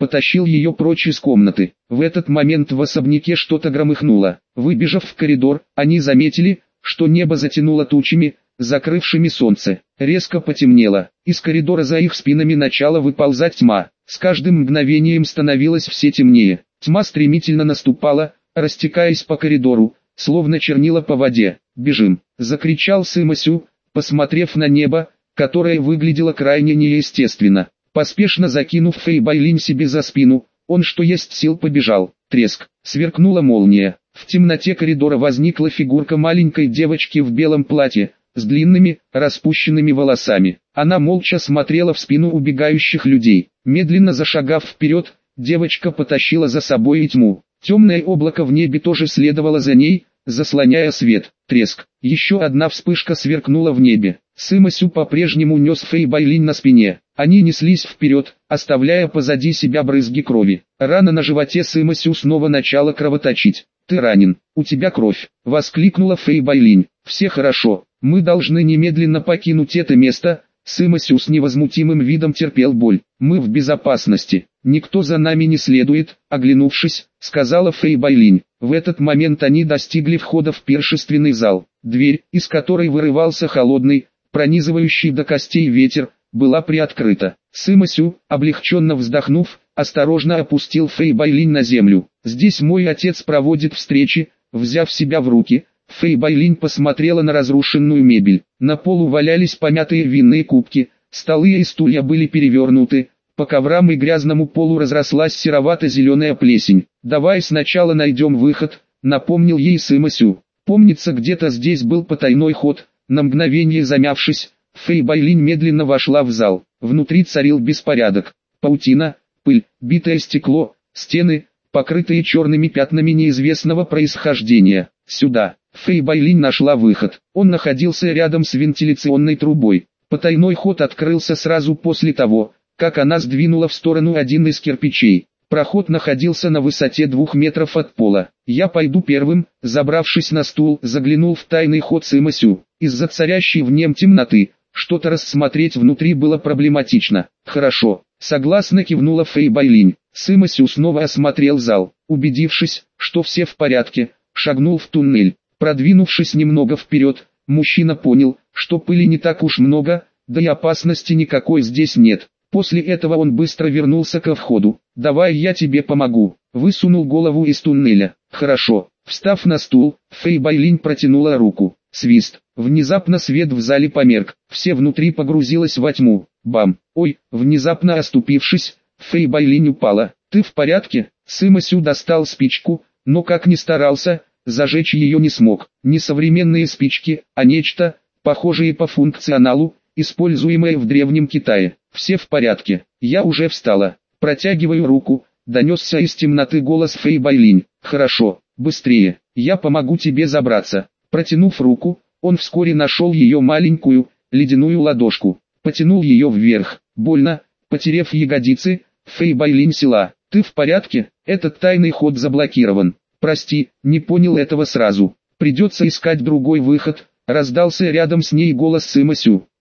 потащил ее прочь из комнаты. В этот момент в особняке что-то громыхнуло. Выбежав в коридор, они заметили, что небо затянуло тучами, закрывшими солнце. Резко потемнело. Из коридора за их спинами начала выползать тьма. С каждым мгновением становилось все темнее. Тьма стремительно наступала, растекаясь по коридору, словно чернила по воде. «Бежим!» — закричал Сыма Сю, посмотрев на небо, которое выглядело крайне неестественно. Поспешно закинув Фэй Байлинь себе за спину, он что есть сил побежал. Треск. Сверкнула молния. В темноте коридора возникла фигурка маленькой девочки в белом платье, с длинными, распущенными волосами. Она молча смотрела в спину убегающих людей. Медленно зашагав вперед, девочка потащила за собой и тьму. Темное облако в небе тоже следовало за ней, заслоняя свет. Треск. Еще одна вспышка сверкнула в небе. Сыма Сю по-прежнему нес Фэй Байлинь на спине. Они неслись вперед, оставляя позади себя брызги крови. Рана на животе Сыма Сю снова начала кровоточить. «Ты ранен, у тебя кровь!» — воскликнула Фэй Байлинь. «Все хорошо, мы должны немедленно покинуть это место». Сыма Сю с невозмутимым видом терпел боль. «Мы в безопасности, никто за нами не следует», — оглянувшись, сказала Фэй Байлинь. В этот момент они достигли входа в пиршественный зал. Дверь, из которой вырывался холодный, пронизывающий до костей ветер, была приоткрыта. Сыма Сю, облегченно вздохнув, осторожно опустил Фэй Байлинь на землю. «Здесь мой отец проводит встречи», взяв себя в руки. Фэй Байлинь посмотрела на разрушенную мебель. На полу валялись помятые винные кубки, столы и стулья были перевернуты, по коврам и грязному полу разрослась серовато-зеленая плесень. «Давай сначала найдем выход», напомнил ей Сыма Сю. «Помнится, где-то здесь был потайной ход». На мгновение замявшись, Фэй Байлинь медленно вошла в зал. Внутри царил беспорядок. Паутина, пыль, битое стекло, стены, покрытые черными пятнами неизвестного происхождения. «Сюда». Фэй Байлинь нашла выход. Он находился рядом с вентиляционной трубой. Потайной ход открылся сразу после того, как она сдвинула в сторону один из кирпичей. Проход находился на высоте 2 метров от пола. «Я пойду первым», забравшись на стул, заглянул в тайный ход Сыма Сю. Из-за царящей в нем темноты, что-то рассмотреть внутри было проблематично. «Хорошо», согласно кивнула Фэй Байлинь. Сыма Сю снова осмотрел зал. Убедившись, что все в порядке, шагнул в туннель. Продвинувшись немного вперед, мужчина понял, что пыли не так уж много, да и опасности никакой здесь нет. После этого он быстро вернулся ко входу. «Давай я тебе помогу», высунул голову из туннеля. «Хорошо». Встав на стул, Фэй Байлинь протянула руку. Свист. Внезапно свет в зале померк. Все внутри погрузилось во тьму. Бам. Ой, внезапно оступившись, Фэй Байлинь упала. «Ты в порядке?» Сыма Сю достал спичку, но как ни старался, зажечь ее не смог. Не современные спички, а нечто, похожее по функционалу, используемое в Древнем Китае. «Все в порядке, я уже встала». Протягиваю руку, донесся из темноты голос Фэй Байлинь. «Хорошо, быстрее, я помогу тебе забраться». Протянув руку, он вскоре нашел ее маленькую, ледяную ладошку. Потянул ее вверх. Больно, потеряв ягодицы, Фэй Байлинь села. «Ты в порядке? Этот тайный ход заблокирован». «Прости, не понял этого сразу. Придется искать другой выход», раздался рядом с ней голос Сыма Сю.